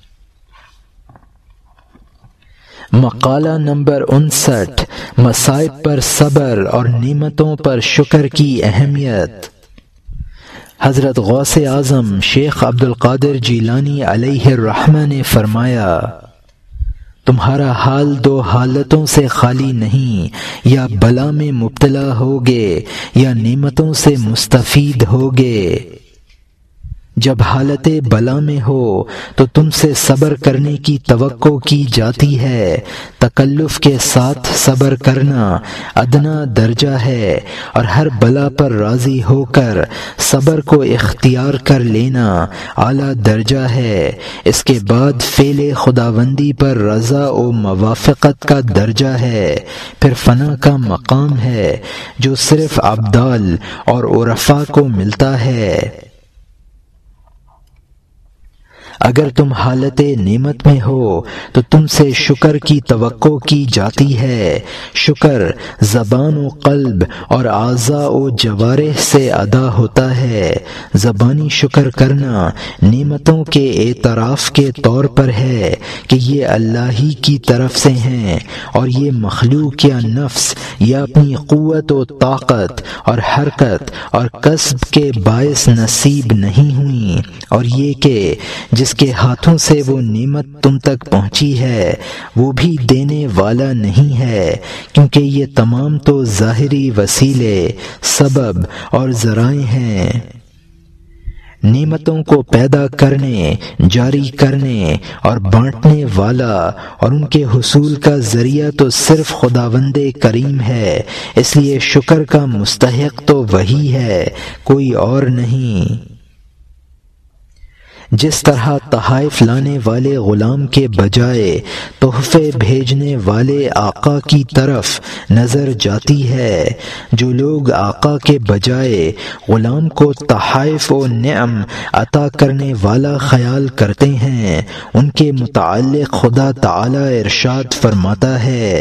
مقالہ نمبر 59، مصائب پر صبر اور نعمتوں پر شکر کی اہمیت۔ حضرت غوث اعظم شیخ عبد القادر جیلانی علیہ الرحمہ نے فرمایا، تمہارا حال دو حالتوں سے خالی نہیں، یا بلا میں مبتلا ہوگے یا نعمتوں سے مستفید ہوگے۔ جب حالت بلا میں ہو تو تم سے صبر کرنے کی توقع کی جاتی ہے، تکلف کے ساتھ صبر کرنا ادنا درجہ ہے، اور ہر بلا پر راضی ہو کر صبر کو اختیار کر لینا اعلیٰ درجہ ہے۔ اس کے بعد فعل خداوندی پر رضا و موافقت کا درجہ ہے، پھر فنا کا مقام ہے جو صرف ابدال اور عرفاء کو ملتا ہے۔ اگر تم حالت نعمت میں ہو تو تم سے شکر کی توقع کی جاتی ہے۔ شکر زبان و قلب اور اعضاء و جوارح سے ادا ہوتا ہے۔ زبانی شکر کرنا نعمتوں کے اعتراف کے طور پر ہے کہ یہ اللہ ہی کی طرف سے ہیں اور یہ مخلوق یا نفس یا اپنی قوت و طاقت اور حرکت اور کسب کے باعث نصیب نہیں ہوئیں، اور یہ کہ جس کے ہاتھوں سے وہ نعمت تم تک پہنچی ہے وہ بھی دینے والا نہیں ہے، کیونکہ یہ تمام تو ظاہری وسیلے، سبب اور ذرائع ہیں۔ نعمتوں کو پیدا کرنے، جاری کرنے اور بانٹنے والا اور ان کے حصول کا ذریعہ تو صرف خداوند کریم ہے، اس لیے شکر کا مستحق تو وہی ہے، کوئی اور نہیں۔ جس طرح تحائف لانے والے غلام کے بجائے تحفے بھیجنے والے آقا کی طرف نظر جاتی ہے، جو لوگ آقا کے بجائے غلام کو تحائف و نعم عطا کرنے والا خیال کرتے ہیں، ان کے متعلق خدا تعالی ارشاد فرماتا ہے،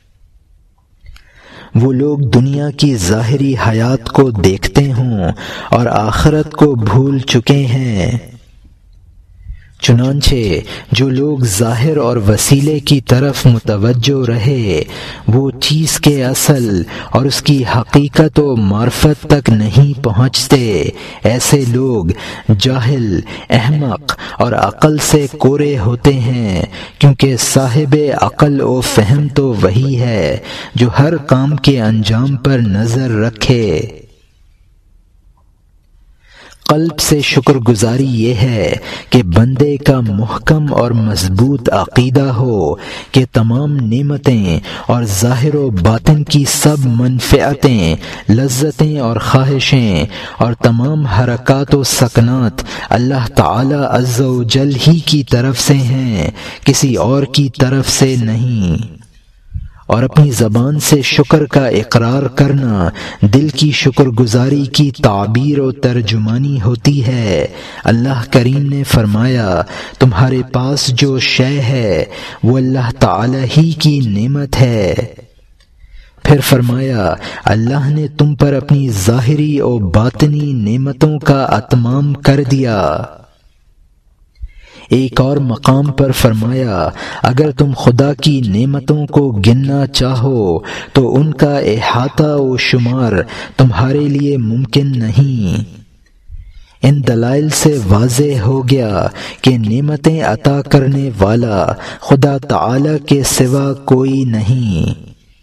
وہ لوگ دنیا کی ظاہری حیات کو دیکھتے ہوں اور آخرت کو بھول چکے ہیں۔ چنانچہ جو لوگ ظاہر اور وسیلے کی طرف متوجہ رہے، وہ چیز کے اصل اور اس کی حقیقت و معرفت تک نہیں پہنچتے، ایسے لوگ جاہل، احمق اور عقل سے کورے ہوتے ہیں، کیونکہ صاحب عقل و فہم تو وہی ہے جو ہر کام کے انجام پر نظر رکھے۔ قلب سے شکر گزاری یہ ہے کہ بندے کا محکم اور مضبوط عقیدہ ہو کہ تمام نعمتیں اور ظاہر و باطن کی سب منفعتیں، لذتیں اور خواہشیں اور تمام حرکات و سکنات اللہ تعالی عز و جل ہی کی طرف سے ہیں، کسی اور کی طرف سے نہیں۔ اور اپنی زبان سے شکر کا اقرار کرنا دل کی شکر گزاری کی تعبیر و ترجمانی ہوتی ہے۔ اللہ کریم نے فرمایا، تمہارے پاس جو شے ہے وہ اللہ تعالی ہی کی نعمت ہے۔ پھر فرمایا، اللہ نے تم پر اپنی ظاہری و باطنی نعمتوں کا اتمام کر دیا۔ ایک اور مقام پر فرمایا، اگر تم خدا کی نعمتوں کو گننا چاہو تو ان کا احاطہ و شمار تمہارے لیے ممکن نہیں۔ ان دلائل سے واضح ہو گیا کہ نعمتیں عطا کرنے والا خدا تعالی کے سوا کوئی نہیں۔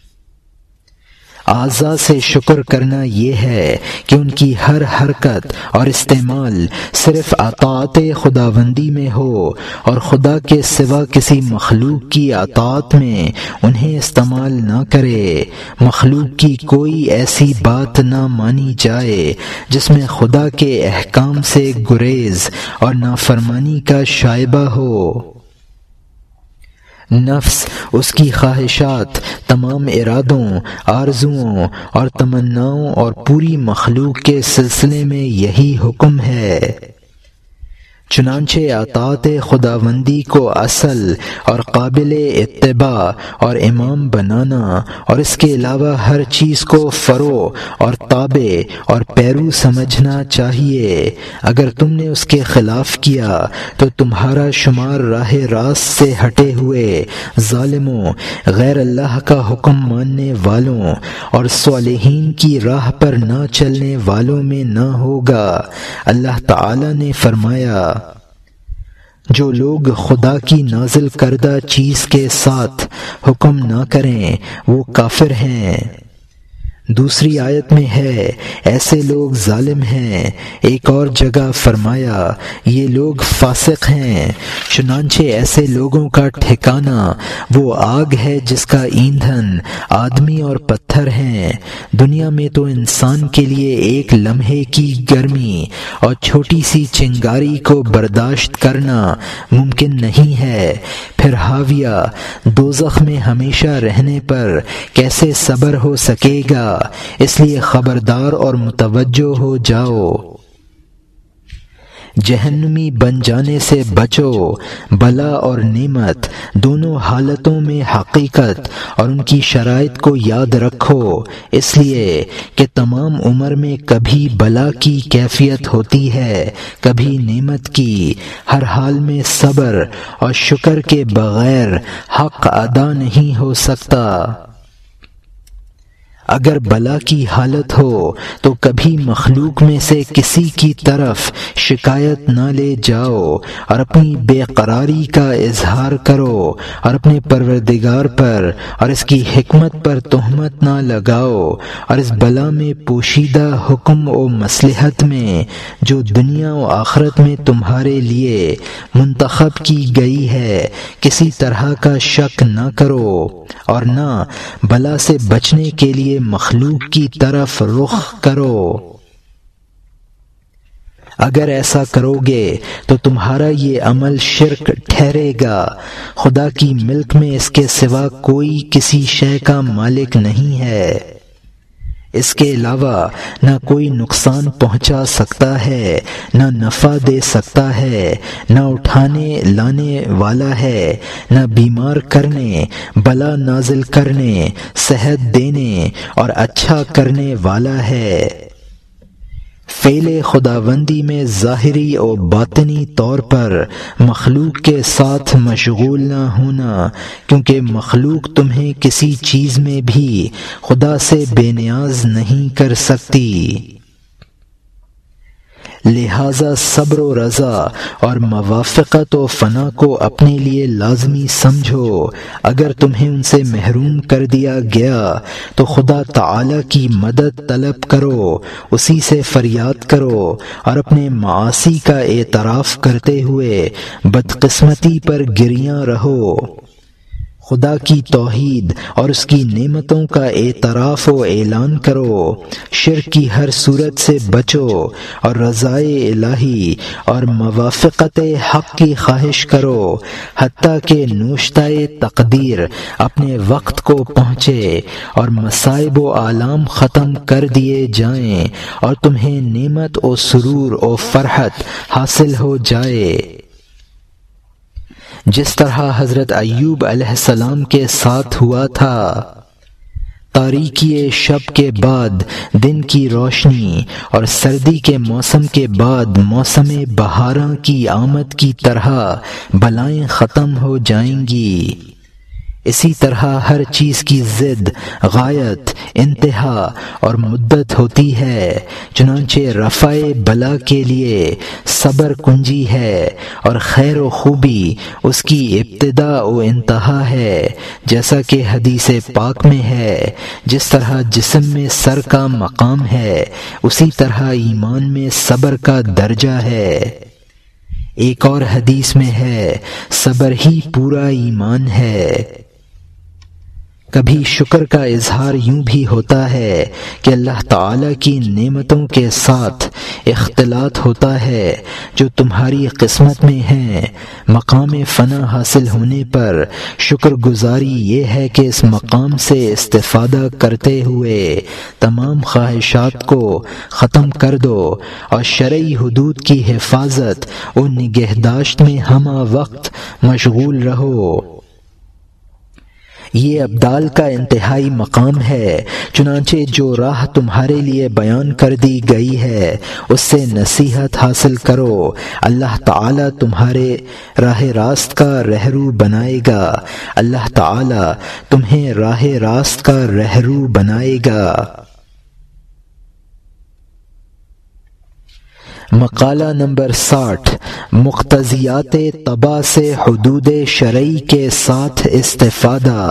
اعضاء سے شکر کرنا یہ ہے کہ ان کی ہر حرکت اور استعمال صرف اطاعت خداوندی میں ہو اور خدا کے سوا کسی مخلوق کی اطاعت میں انہیں استعمال نہ کرے۔ مخلوق کی کوئی ایسی بات نہ مانی جائے جس میں خدا کے احکام سے گریز اور نافرمانی کا شائبہ ہو۔ نفس، اس کی خواہشات، تمام ارادوں، آرزوؤں اور تمناؤں اور پوری مخلوق کے سلسلے میں یہی حکم ہے۔ چنانچہ اطاعت خداوندی کو اصل اور قابل اتباع اور امام بنانا اور اس کے علاوہ ہر چیز کو فرع اور تابع اور پیرو سمجھنا چاہیے۔ اگر تم نے اس کے خلاف کیا تو تمہارا شمار راہ راست سے ہٹے ہوئے ظالموں، غیر اللہ کا حکم ماننے والوں اور صالحین کی راہ پر نہ چلنے والوں میں نہ ہوگا۔ اللہ تعالی نے فرمایا، جو لوگ خدا کی نازل کردہ چیز کے ساتھ حکم نہ کریں وہ کافر ہیں۔ دوسری آیت میں ہے، ایسے لوگ ظالم ہیں۔ ایک اور جگہ فرمایا، یہ لوگ فاسق ہیں۔ چنانچہ ایسے لوگوں کا ٹھکانہ وہ آگ ہے جس کا ایندھن آدمی اور پتھر ہیں۔ دنیا میں تو انسان کے لیے ایک لمحے کی گرمی اور چھوٹی سی چنگاری کو برداشت کرنا ممکن نہیں ہے، پھر حاویہ دوزخ میں ہمیشہ رہنے پر کیسے صبر ہو سکے گا؟ اس لیے خبردار اور متوجہ ہو جاؤ، جہنمی بن جانے سے بچو۔ بلا اور نعمت دونوں حالتوں میں حقیقت اور ان کی شرائط کو یاد رکھو، اس لیے کہ تمام عمر میں کبھی بلا کی کیفیت ہوتی ہے، کبھی نعمت کی۔ ہر حال میں صبر اور شکر کے بغیر حق ادا نہیں ہو سکتا۔ اگر بلا کی حالت ہو تو کبھی مخلوق میں سے کسی کی طرف شکایت نہ لے جاؤ اور اپنی بے قراری کا اظہار کرو اور اپنے پروردگار پر اور اس کی حکمت پر تہمت نہ لگاؤ، اور اس بلا میں پوشیدہ حکم و مصلحت میں جو دنیا و آخرت میں تمہارے لیے منتخب کی گئی ہے کسی طرح کا شک نہ کرو، اور نہ بلا سے بچنے کے لیے مخلوق کی طرف رخ کرو۔ اگر ایسا کرو گے تو تمہارا یہ عمل شرک ٹھہرے گا۔ خدا کی ملک میں اس کے سوا کوئی کسی شے کا مالک نہیں ہے، اس کے علاوہ نہ کوئی نقصان پہنچا سکتا ہے، نہ نفع دے سکتا ہے، نہ اٹھانے لانے والا ہے، نہ بیمار کرنے، بلا نازل کرنے، صحت دینے اور اچھا کرنے والا ہے۔ فعل خداوندی میں ظاہری و باطنی طور پر مخلوق کے ساتھ مشغول نہ ہونا، کیونکہ مخلوق تمہیں کسی چیز میں بھی خدا سے بے نیاز نہیں کر سکتی۔ لہذا صبر و رضا اور موافقت و فنا کو اپنے لیے لازمی سمجھو۔ اگر تمہیں ان سے محروم کر دیا گیا تو خدا تعالی کی مدد طلب کرو، اسی سے فریاد کرو اور اپنے معاصی کا اعتراف کرتے ہوئے بدقسمتی پر گریاں رہو۔ خدا کی توحید اور اس کی نعمتوں کا اعتراف و اعلان کرو، شرک کی ہر صورت سے بچو اور رضائے الہی اور موافقت حق کی خواہش کرو، حتیٰ کہ نوشتہ تقدیر اپنے وقت کو پہنچے اور مصائب و آلام ختم کر دیے جائیں اور تمہیں نعمت و سرور و فرحت حاصل ہو جائے۔ جس طرح حضرت ایوب علیہ السلام کے ساتھ ہوا تھا، تاریکی شب کے بعد دن کی روشنی اور سردی کے موسم کے بعد موسم بہاراں کی آمد کی طرح بلائیں ختم ہو جائیں گی۔ اسی طرح ہر چیز کی ضد، غایت، انتہا اور مدت ہوتی ہے، چنانچہ رفع بلا کے لیے صبر کنجی ہے اور خیر و خوبی اس کی ابتدا و انتہا ہے، جیسا کہ حدیث پاک میں ہے۔ جس طرح جسم میں سر کا مقام ہے، اسی طرح ایمان میں صبر کا درجہ ہے۔ ایک اور حدیث میں ہے، صبر ہی پورا ایمان ہے۔ کبھی شکر کا اظہار یوں بھی ہوتا ہے کہ اللہ تعالی کی نعمتوں کے ساتھ اختلاط ہوتا ہے جو تمہاری قسمت میں ہیں۔ مقام فنا حاصل ہونے پر شکر گزاری یہ ہے کہ اس مقام سے استفادہ کرتے ہوئے تمام خواہشات کو ختم کر دو اور شرعی حدود کی حفاظت و نگہداشت میں ہمہ وقت مشغول رہو۔ یہ ابدال کا انتہائی مقام ہے، چنانچہ جو راہ تمہارے لیے بیان کر دی گئی ہے اس سے نصیحت حاصل کرو۔ اللہ تعالی تمہارے راہ راست کا رہرو بنائے گا، اللہ تعالی تمہیں راہ راست کا رہرو بنائے گا۔ مقالہ نمبر 60، مقتضیات طبع سے حدود شرعی کے ساتھ استفادہ۔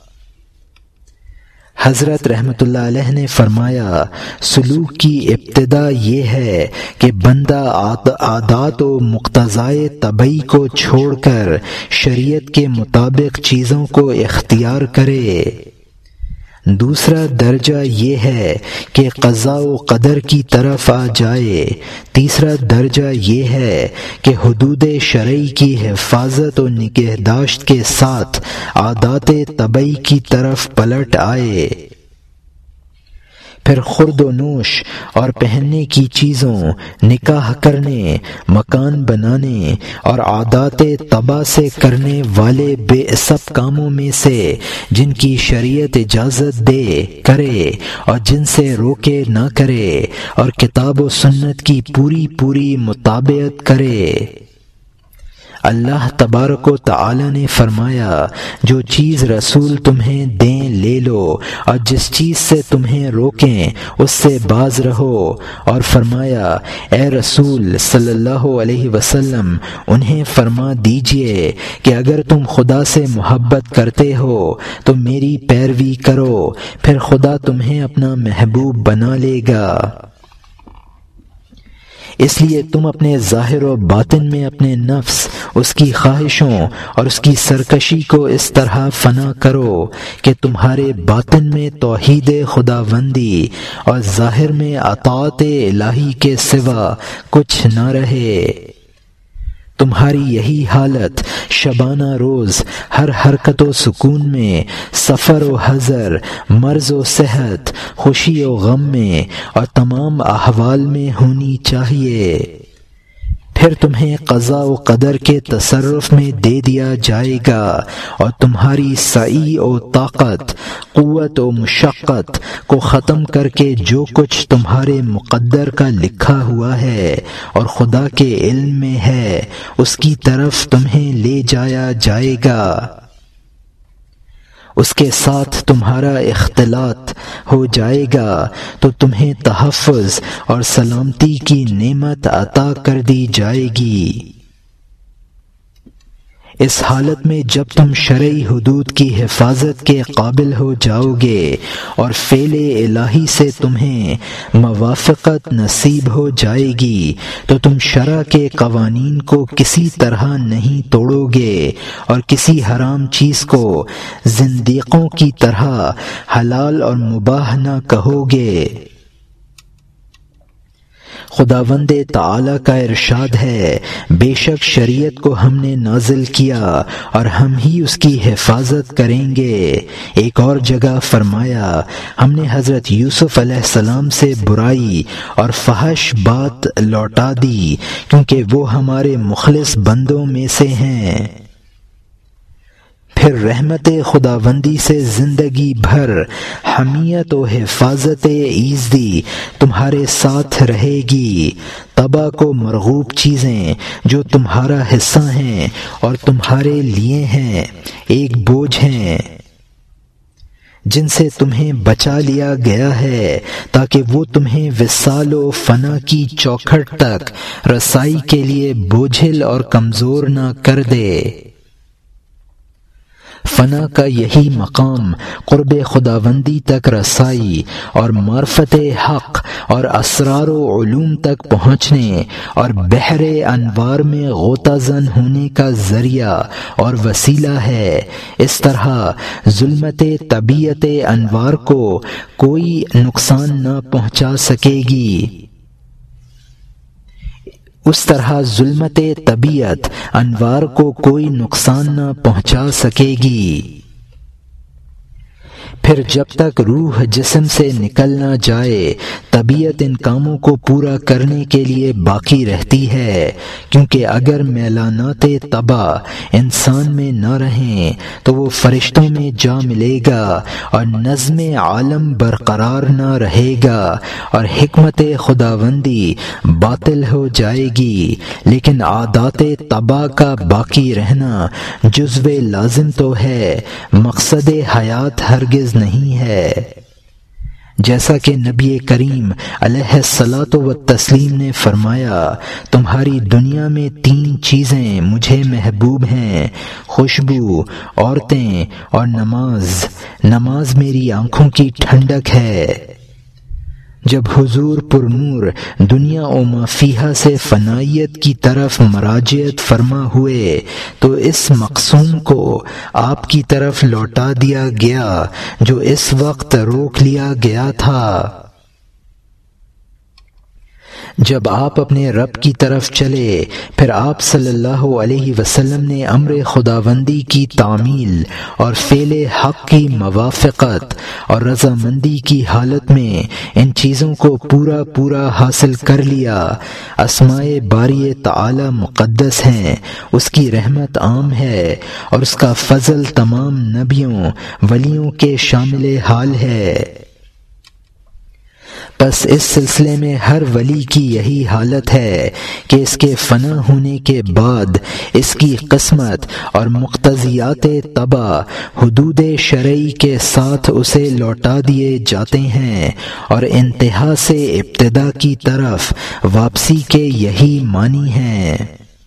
حضرت رحمۃ اللہ علیہ نے فرمایا، سلوک کی ابتدا یہ ہے کہ بندہ عادات و مقتضائے طبعی کو چھوڑ کر شریعت کے مطابق چیزوں کو اختیار کرے۔ دوسرا درجہ یہ ہے کہ قضاء و قدر کی طرف آ جائے۔ تیسرا درجہ یہ ہے کہ حدود شرعی کی حفاظت و نگہداشت کے ساتھ عادات طبعی کی طرف پلٹ آئے۔ پھر خورد و نوش اور پہننے کی چیزوں، نکاح کرنے، مکان بنانے اور عادات طبع سے کرنے والے بے سب کاموں میں سے جن کی شریعت اجازت دے کرے اور جن سے روکے نہ کرے، اور کتاب و سنت کی پوری مطابقت کرے۔ اللہ تبارک و تعالی نے فرمایا، جو چیز رسول تمہیں دیں لے لو اور جس چیز سے تمہیں روکیں اس سے باز رہو، اور فرمایا اے رسول صلی اللہ علیہ وسلم انہیں فرما دیجئے کہ اگر تم خدا سے محبت کرتے ہو تو میری پیروی کرو، پھر خدا تمہیں اپنا محبوب بنا لے گا۔ اس لیے تم اپنے ظاہر و باطن میں اپنے نفس، اس کی خواہشوں اور اس کی سرکشی کو اس طرح فنا کرو کہ تمہارے باطن میں توحید خداوندی اور ظاہر میں اطاعت الہی کے سوا کچھ نہ رہے۔ تمہاری یہی حالت شبانہ روز ہر حرکت و سکون میں، سفر و حضر، مرض و صحت، خوشی و غم میں اور تمام احوال میں ہونی چاہیے۔ پھر تمہیں قضاء و قدر کے تصرف میں دے دیا جائے گا اور تمہاری سعی و طاقت، قوت و مشقت کو ختم کر کے جو کچھ تمہارے مقدر کا لکھا ہوا ہے اور خدا کے علم میں ہے، اس کی طرف تمہیں لے جایا جائے گا۔ اس کے ساتھ تمہارا اختلاط ہو جائے گا تو تمہیں تحفظ اور سلامتی کی نعمت عطا کر دی جائے گی۔ اس حالت میں جب تم شرعی حدود کی حفاظت کے قابل ہو جاؤ گے اور فعل الہی سے تمہیں موافقت نصیب ہو جائے گی تو تم شرع کے قوانین کو کسی طرح نہیں توڑو گے اور کسی حرام چیز کو زندیقوں کی طرح حلال اور مباح نہ کہو گے۔ خداوند تعالی کا ارشاد ہے، بے شک شریعت کو ہم نے نازل کیا اور ہم ہی اس کی حفاظت کریں گے۔ ایک اور جگہ فرمایا، ہم نے حضرت یوسف علیہ السلام سے برائی اور فحش بات لوٹا دی کیونکہ وہ ہمارے مخلص بندوں میں سے ہیں۔ پھر رحمت خداوندی سے زندگی بھر حمیت و حفاظت ایزدی تمہارے ساتھ رہے گی۔ تباہ کو مرغوب چیزیں جو تمہارا حصہ ہیں اور تمہارے لیے ہیں، ایک بوجھ ہیں جن سے تمہیں بچا لیا گیا ہے تاکہ وہ تمہیں وصال و فنا کی چوکھٹ تک رسائی کے لیے بوجھل اور کمزور نہ کر دے۔ فنا کا یہی مقام قرب خداوندی تک رسائی اور معرفت حق اور اسرار و علوم تک پہنچنے اور بحر انوار میں غوطہ زن ہونے کا ذریعہ اور وسیلہ ہے۔ اس طرح ظلمت طبیعت انوار کو کوئی نقصان نہ پہنچا سکے گی۔ اس طرح ظلمت طبیعت انوار کو کوئی نقصان نہ پہنچا سکے گی۔ پھر جب تک روح جسم سے نکل نہ جائے طبیعت ان کاموں کو پورا کرنے کے لیے باقی رہتی ہے، کیونکہ اگر میلانات طبع انسان میں نہ رہیں تو وہ فرشتوں میں جا ملے گا اور نظم عالم برقرار نہ رہے گا اور حکمت خداوندی باطل ہو جائے گی۔ لیکن عادات طبع کا باقی رہنا جزو لازم تو ہے، مقصد حیات ہرگز نہیں ہے۔ جیسا کہ نبی کریم علیہ الصلاۃ والتسلیم نے فرمایا، تمہاری دنیا میں 3 چیزیں مجھے محبوب ہیں، خوشبو، عورتیں اور نماز۔ نماز میری آنکھوں کی ٹھنڈک ہے۔ جب حضور پر نور دنیا و ما فیہا سے فنائیت کی طرف مراجعت فرما ہوئے تو اس مقصوم کو آپ کی طرف لوٹا دیا گیا جو اس وقت روک لیا گیا تھا۔ جب آپ اپنے رب کی طرف چلے پھر آپ صلی اللہ علیہ وسلم نے امر خداوندی کی تعمیل اور فعل حق کی موافقت اور رضامندی کی حالت میں ان چیزوں کو پورا حاصل کر لیا۔ اسماء باری تعالی مقدس ہیں، اس کی رحمت عام ہے اور اس کا فضل تمام نبیوں ولیوں کے شامل حال ہے۔ بس اس سلسلے میں ہر ولی کی یہی حالت ہے کہ اس کے فنا ہونے کے بعد اس کی قسمت اور مقتضیات طبع حدود شرعی کے ساتھ اسے لوٹا دیے جاتے ہیں اور انتہا سے ابتدا کی طرف واپسی کے یہی معنی ہیں۔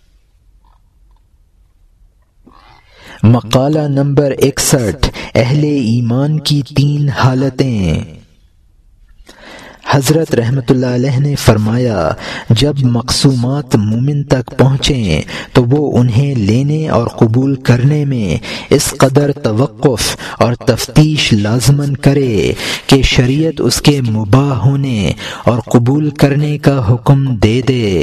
مقالہ نمبر 61 اہل ایمان کی 3 حالتیں۔ حضرت رحمۃ اللہ علیہ نے فرمایا، جب مقصومات مومن تک پہنچیں تو وہ انہیں لینے اور قبول کرنے میں اس قدر توقف اور تفتیش لازماً کرے کہ شریعت اس کے مباح ہونے اور قبول کرنے کا حکم دے دے۔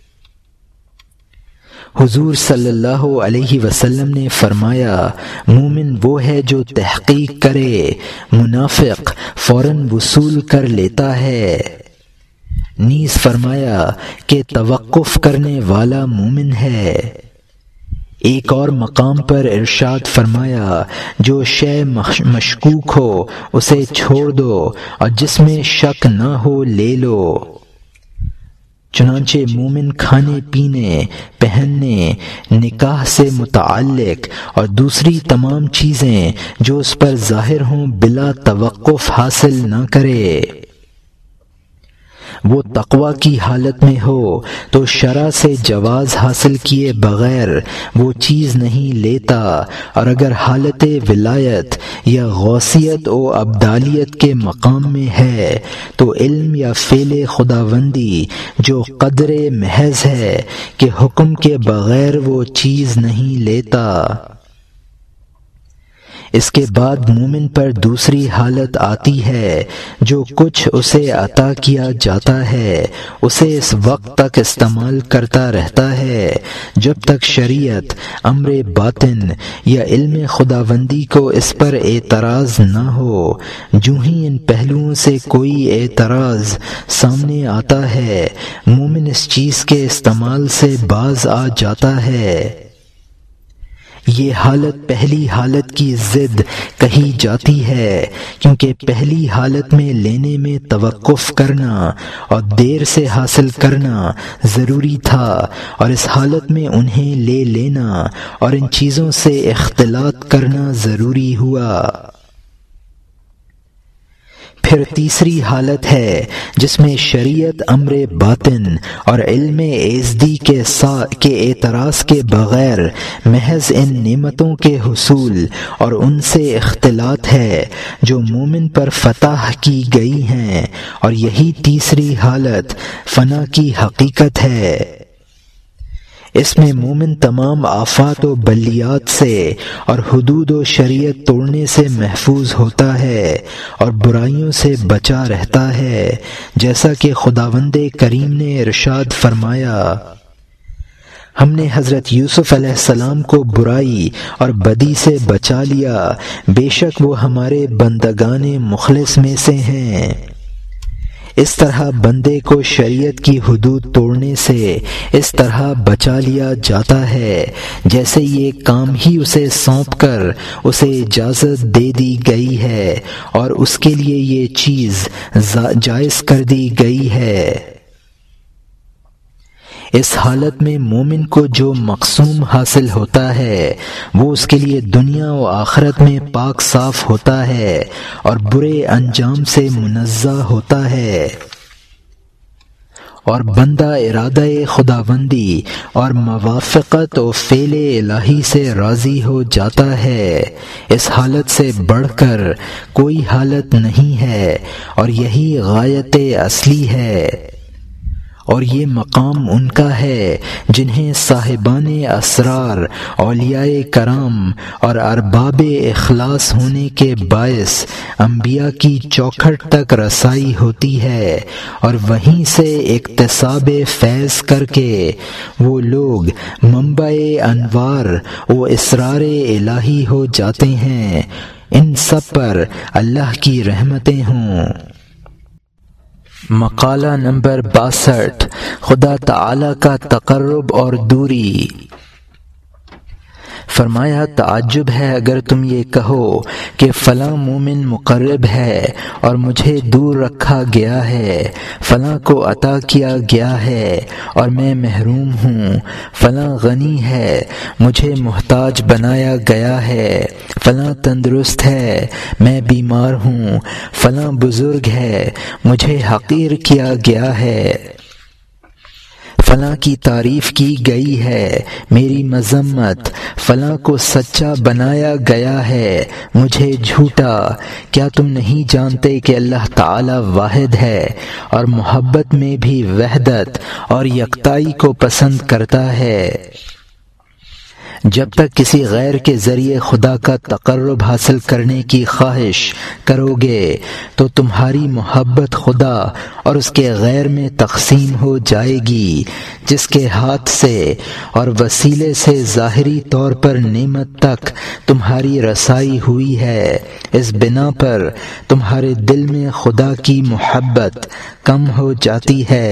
حضور صلی اللہ علیہ وسلم نے فرمایا، مومن وہ ہے جو تحقیق کرے، منافق فوراً وصول کر لیتا ہے۔ نیز فرمایا کہ توقف کرنے والا مومن ہے۔ ایک اور مقام پر ارشاد فرمایا، جو شے مشکوک ہو اسے چھوڑ دو اور جس میں شک نہ ہو لے لو۔ چنانچہ مومن کھانے پینے، پہننے، نکاح سے متعلق اور دوسری تمام چیزیں جو اس پر ظاہر ہوں بلا توقف حاصل نہ کرے۔ وہ تقوی کی حالت میں ہو تو شرع سے جواز حاصل کیے بغیر وہ چیز نہیں لیتا، اور اگر حالت ولایت یا غوثیت و ابدالیت کے مقام میں ہے تو علم یا فعل خداوندی جو قدر محض ہے کہ حکم کے بغیر وہ چیز نہیں لیتا۔ اس کے بعد مومن پر دوسری حالت آتی ہے، جو کچھ اسے عطا کیا جاتا ہے اسے اس وقت تک استعمال کرتا رہتا ہے جب تک شریعت امر باطن یا علم خداوندی کو اس پر اعتراض نہ ہو۔ جو ہی ان پہلوؤں سے کوئی اعتراض سامنے آتا ہے، مومن اس چیز کے استعمال سے باز آ جاتا ہے۔ یہ حالت پہلی حالت کی ضد کہی جاتی ہے، کیونکہ پہلی حالت میں لینے میں توقف کرنا اور دیر سے حاصل کرنا ضروری تھا، اور اس حالت میں انہیں لے لینا اور ان چیزوں سے اختلاط کرنا ضروری ہوا۔ پھر تیسری حالت ہے جس میں شریعت امر باطن اور علم ایزدی کے اعتراض کے بغیر محض ان نعمتوں کے حصول اور ان سے اختلاط ہے جو مومن پر فتح کی گئی ہیں، اور یہی تیسری حالت فنا کی حقیقت ہے۔ اس میں مومن تمام آفات و بلیات سے اور حدود و شریعت توڑنے سے محفوظ ہوتا ہے اور برائیوں سے بچا رہتا ہے، جیسا کہ خداوند کریم نے ارشاد فرمایا، ہم نے حضرت یوسف علیہ السلام کو برائی اور بدی سے بچا لیا، بے شک وہ ہمارے بندگان مخلص میں سے ہیں۔ اس طرح بندے کو شریعت کی حدود توڑنے سے اس طرح بچا لیا جاتا ہے جیسے یہ کام ہی اسے سونپ کر اسے اجازت دے دی گئی ہے اور اس کے لیے یہ چیز جائز کر دی گئی ہے۔ اس حالت میں مومن کو جو مقصوم حاصل ہوتا ہے وہ اس کے لیے دنیا و آخرت میں پاک صاف ہوتا ہے اور برے انجام سے منزہ ہوتا ہے، اور بندہ ارادہ خداوندی اور موافقت و فعل الہی سے راضی ہو جاتا ہے۔ اس حالت سے بڑھ کر کوئی حالت نہیں ہے اور یہی غایت اصلی ہے، اور یہ مقام ان کا ہے جنہیں صاحبان اسرار، اولیاء کرام اور ارباب اخلاص ہونے کے باعث انبیاء کی چوکھٹ تک رسائی ہوتی ہے، اور وہیں سے اکتساب فیض کر کے وہ لوگ منبع انوار و اسرار الہی ہو جاتے ہیں۔ ان سب پر اللہ کی رحمتیں ہوں۔ مقالہ نمبر 62، خدا تعالی کا تقرب اور دوری۔ فرمایا، تعجب ہے اگر تم یہ کہو کہ فلاں مومن مقرب ہے اور مجھے دور رکھا گیا ہے، فلاں کو عطا کیا گیا ہے اور میں محروم ہوں، فلاں غنی ہے مجھے محتاج بنایا گیا ہے، فلاں تندرست ہے میں بیمار ہوں، فلاں بزرگ ہے مجھے حقیر کیا گیا ہے، فلاں کی تعریف کی گئی ہے، میری مذمت، فلاں کو سچا بنایا گیا ہے، مجھے جھوٹا۔ کیا تم نہیں جانتے کہ اللہ تعالی واحد ہے اور محبت میں بھی وحدت اور یکتائی کو پسند کرتا ہے؟ جب تک کسی غیر کے ذریعے خدا کا تقرب حاصل کرنے کی خواہش کرو گے تو تمہاری محبت خدا اور اس کے غیر میں تقسیم ہو جائے گی، جس کے ہاتھ سے اور وسیلے سے ظاہری طور پر نعمت تک تمہاری رسائی ہوئی ہے۔ اس بنا پر تمہارے دل میں خدا کی محبت کم ہو جاتی ہے۔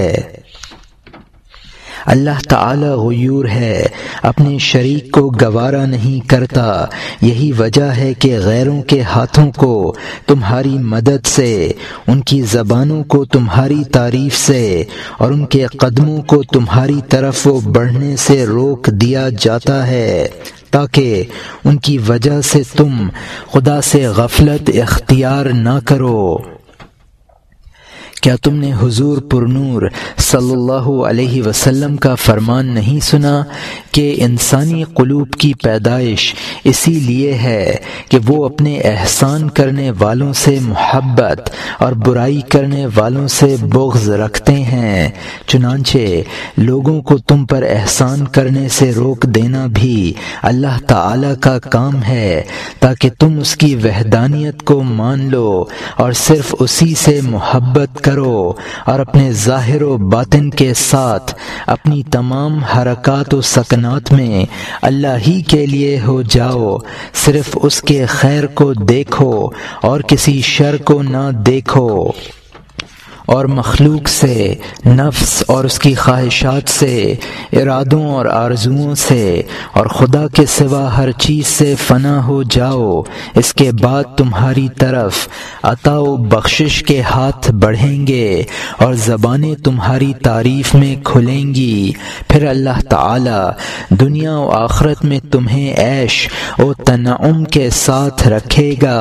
اللہ تعالی غیور ہے، اپنے شریک کو گوارا نہیں کرتا۔ یہی وجہ ہے کہ غیروں کے ہاتھوں کو تمہاری مدد سے، ان کی زبانوں کو تمہاری تعریف سے اور ان کے قدموں کو تمہاری طرف بڑھنے سے روک دیا جاتا ہے، تاکہ ان کی وجہ سے تم خدا سے غفلت اختیار نہ کرو۔ کیا تم نے حضور پرنور صلی اللہ علیہ وسلم کا فرمان نہیں سنا کہ انسانی قلوب کی پیدائش اسی لیے ہے کہ وہ اپنے احسان کرنے والوں سے محبت اور برائی کرنے والوں سے بغض رکھتے ہیں؟ چنانچہ لوگوں کو تم پر احسان کرنے سے روک دینا بھی اللہ تعالی کا کام ہے، تاکہ تم اس کی وحدانیت کو مان لو اور صرف اسی سے محبت کرو اور اپنے ظاہر و باطن کے ساتھ اپنی تمام حرکات و سکنات میں اللہ ہی کے لیے ہو جاؤ۔ صرف اس کے خیر کو دیکھو اور کسی شر کو نہ دیکھو، اور مخلوق سے، نفس اور اس کی خواہشات سے، ارادوں اور آرزوؤں سے اور خدا کے سوا ہر چیز سے فنا ہو جاؤ۔ اس کے بعد تمہاری طرف عطا و بخشش کے ہاتھ بڑھیں گے اور زبانیں تمہاری تعریف میں کھلیں گی۔ پھر اللہ تعالی دنیا و آخرت میں تمہیں عیش و تنعم کے ساتھ رکھے گا۔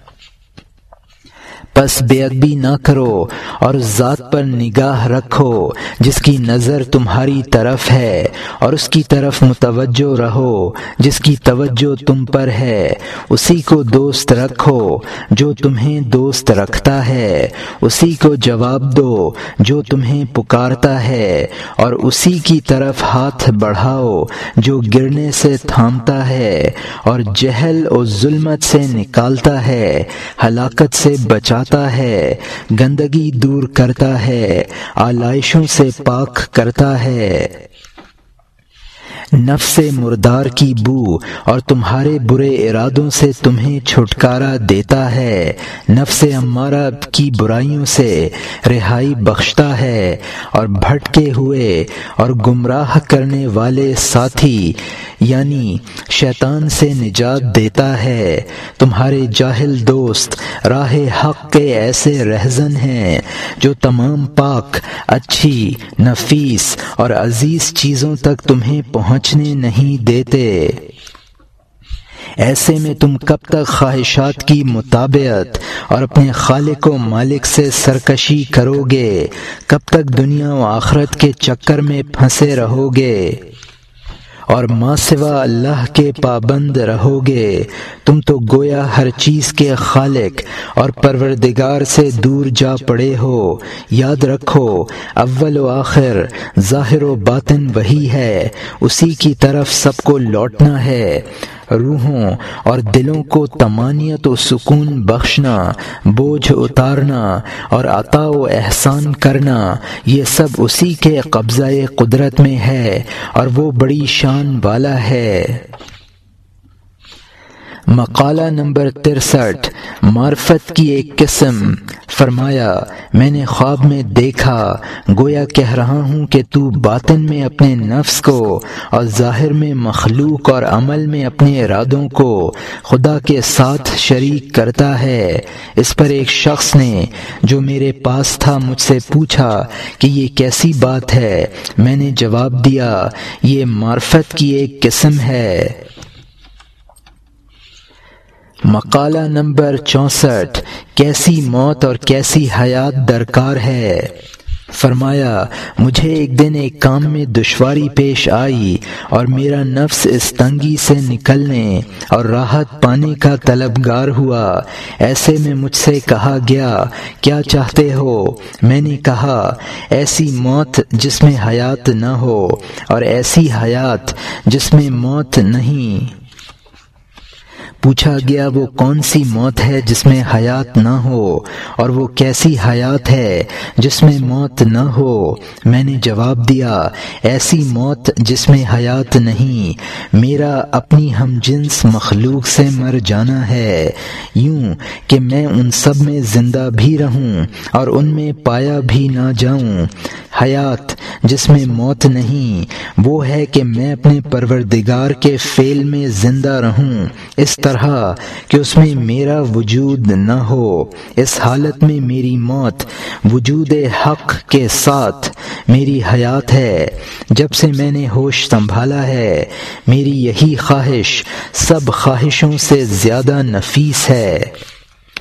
پس بے ادبی نہ کرو اور اس ذات پر نگاہ رکھو جس کی نظر تمہاری طرف ہے، اور اس کی طرف متوجہ رہو جس کی توجہ تم پر ہے۔ اسی کو دوست رکھو جو تمہیں دوست رکھتا ہے، اسی کو جواب دو جو تمہیں پکارتا ہے، اور اسی کی طرف ہاتھ بڑھاؤ جو گرنے سے تھامتا ہے اور جہل اور ظلمت سے نکالتا ہے، ہلاکت سے بچاتا ہے، گندگی دور کرتا ہے، آلائشوں سے پاک کرتا ہے۔ نفس مردار کی بو اور تمہارے برے ارادوں سے تمہیں چھٹکارا دیتا ہے، نفس امارہ کی برائیوں سے رہائی بخشتا ہے، اور بھٹکے ہوئے اور گمراہ کرنے والے ساتھی یعنی شیطان سے نجات دیتا ہے۔ تمہارے جاہل دوست راہ حق کے ایسے رہزن ہیں جو تمام پاک، اچھی، نفیس اور عزیز چیزوں تک تمہیں پہنچنے نہیں دیتے۔ ایسے میں تم کب تک خواہشات کی مطابعت اور اپنے خالق و مالک سے سرکشی کرو گے؟ کب تک دنیا و آخرت کے چکر میں پھنسے رہو گے اور ماں سوا اللہ کے پابند رہو گے؟ تم تو گویا ہر چیز کے خالق اور پروردگار سے دور جا پڑے ہو۔ یاد رکھو، اول و آخر، ظاہر و باطن وہی ہے، اسی کی طرف سب کو لوٹنا ہے۔ روحوں اور دلوں کو طمانینت و سکون بخشنا، بوجھ اتارنا اور عطا و احسان کرنا، یہ سب اسی کے قبضہ قدرت میں ہے اور وہ بڑی شان والا ہے۔ مقالہ نمبر 63، معرفت کی ایک قسم۔ فرمایا، میں نے خواب میں دیکھا، گویا کہہ رہا ہوں کہ تو باطن میں اپنے نفس کو اور ظاہر میں مخلوق اور عمل میں اپنے ارادوں کو خدا کے ساتھ شریک کرتا ہے۔ اس پر ایک شخص نے جو میرے پاس تھا مجھ سے پوچھا کہ یہ کیسی بات ہے؟ میں نے جواب دیا، یہ معرفت کی ایک قسم ہے۔ مقالہ نمبر 64، کیسی موت اور کیسی حیات درکار ہے۔ فرمایا مجھے ایک دن ایک کام میں دشواری پیش آئی اور میرا نفس اس تنگی سے نکلنے اور راحت پانے کا طلبگار ہوا۔ ایسے میں مجھ سے کہا گیا کیا چاہتے ہو؟ میں نے کہا ایسی موت جس میں حیات نہ ہو اور ایسی حیات جس میں موت نہیں۔ پوچھا گیا وہ کون سی موت ہے جس میں حیات نہ ہو اور وہ کیسی حیات ہے جس میں موت نہ ہو؟ میں نے جواب دیا ایسی موت جس میں حیات نہیں، میرا اپنی ہم جنس مخلوق سے مر جانا ہے، یوں کہ میں ان سب میں زندہ بھی رہوں اور ان میں پایا بھی نہ جاؤں۔ حیات جس میں موت نہیں وہ ہے کہ میں اپنے پروردگار کے فعل میں زندہ رہوں اس طرح کہ اس میں میرا وجود نہ ہو۔ اس حالت میں میری موت وجود حق کے ساتھ میری حیات ہے۔ جب سے میں نے ہوش سنبھالا ہے میری یہی خواہش سب خواہشوں سے زیادہ نفیس ہے۔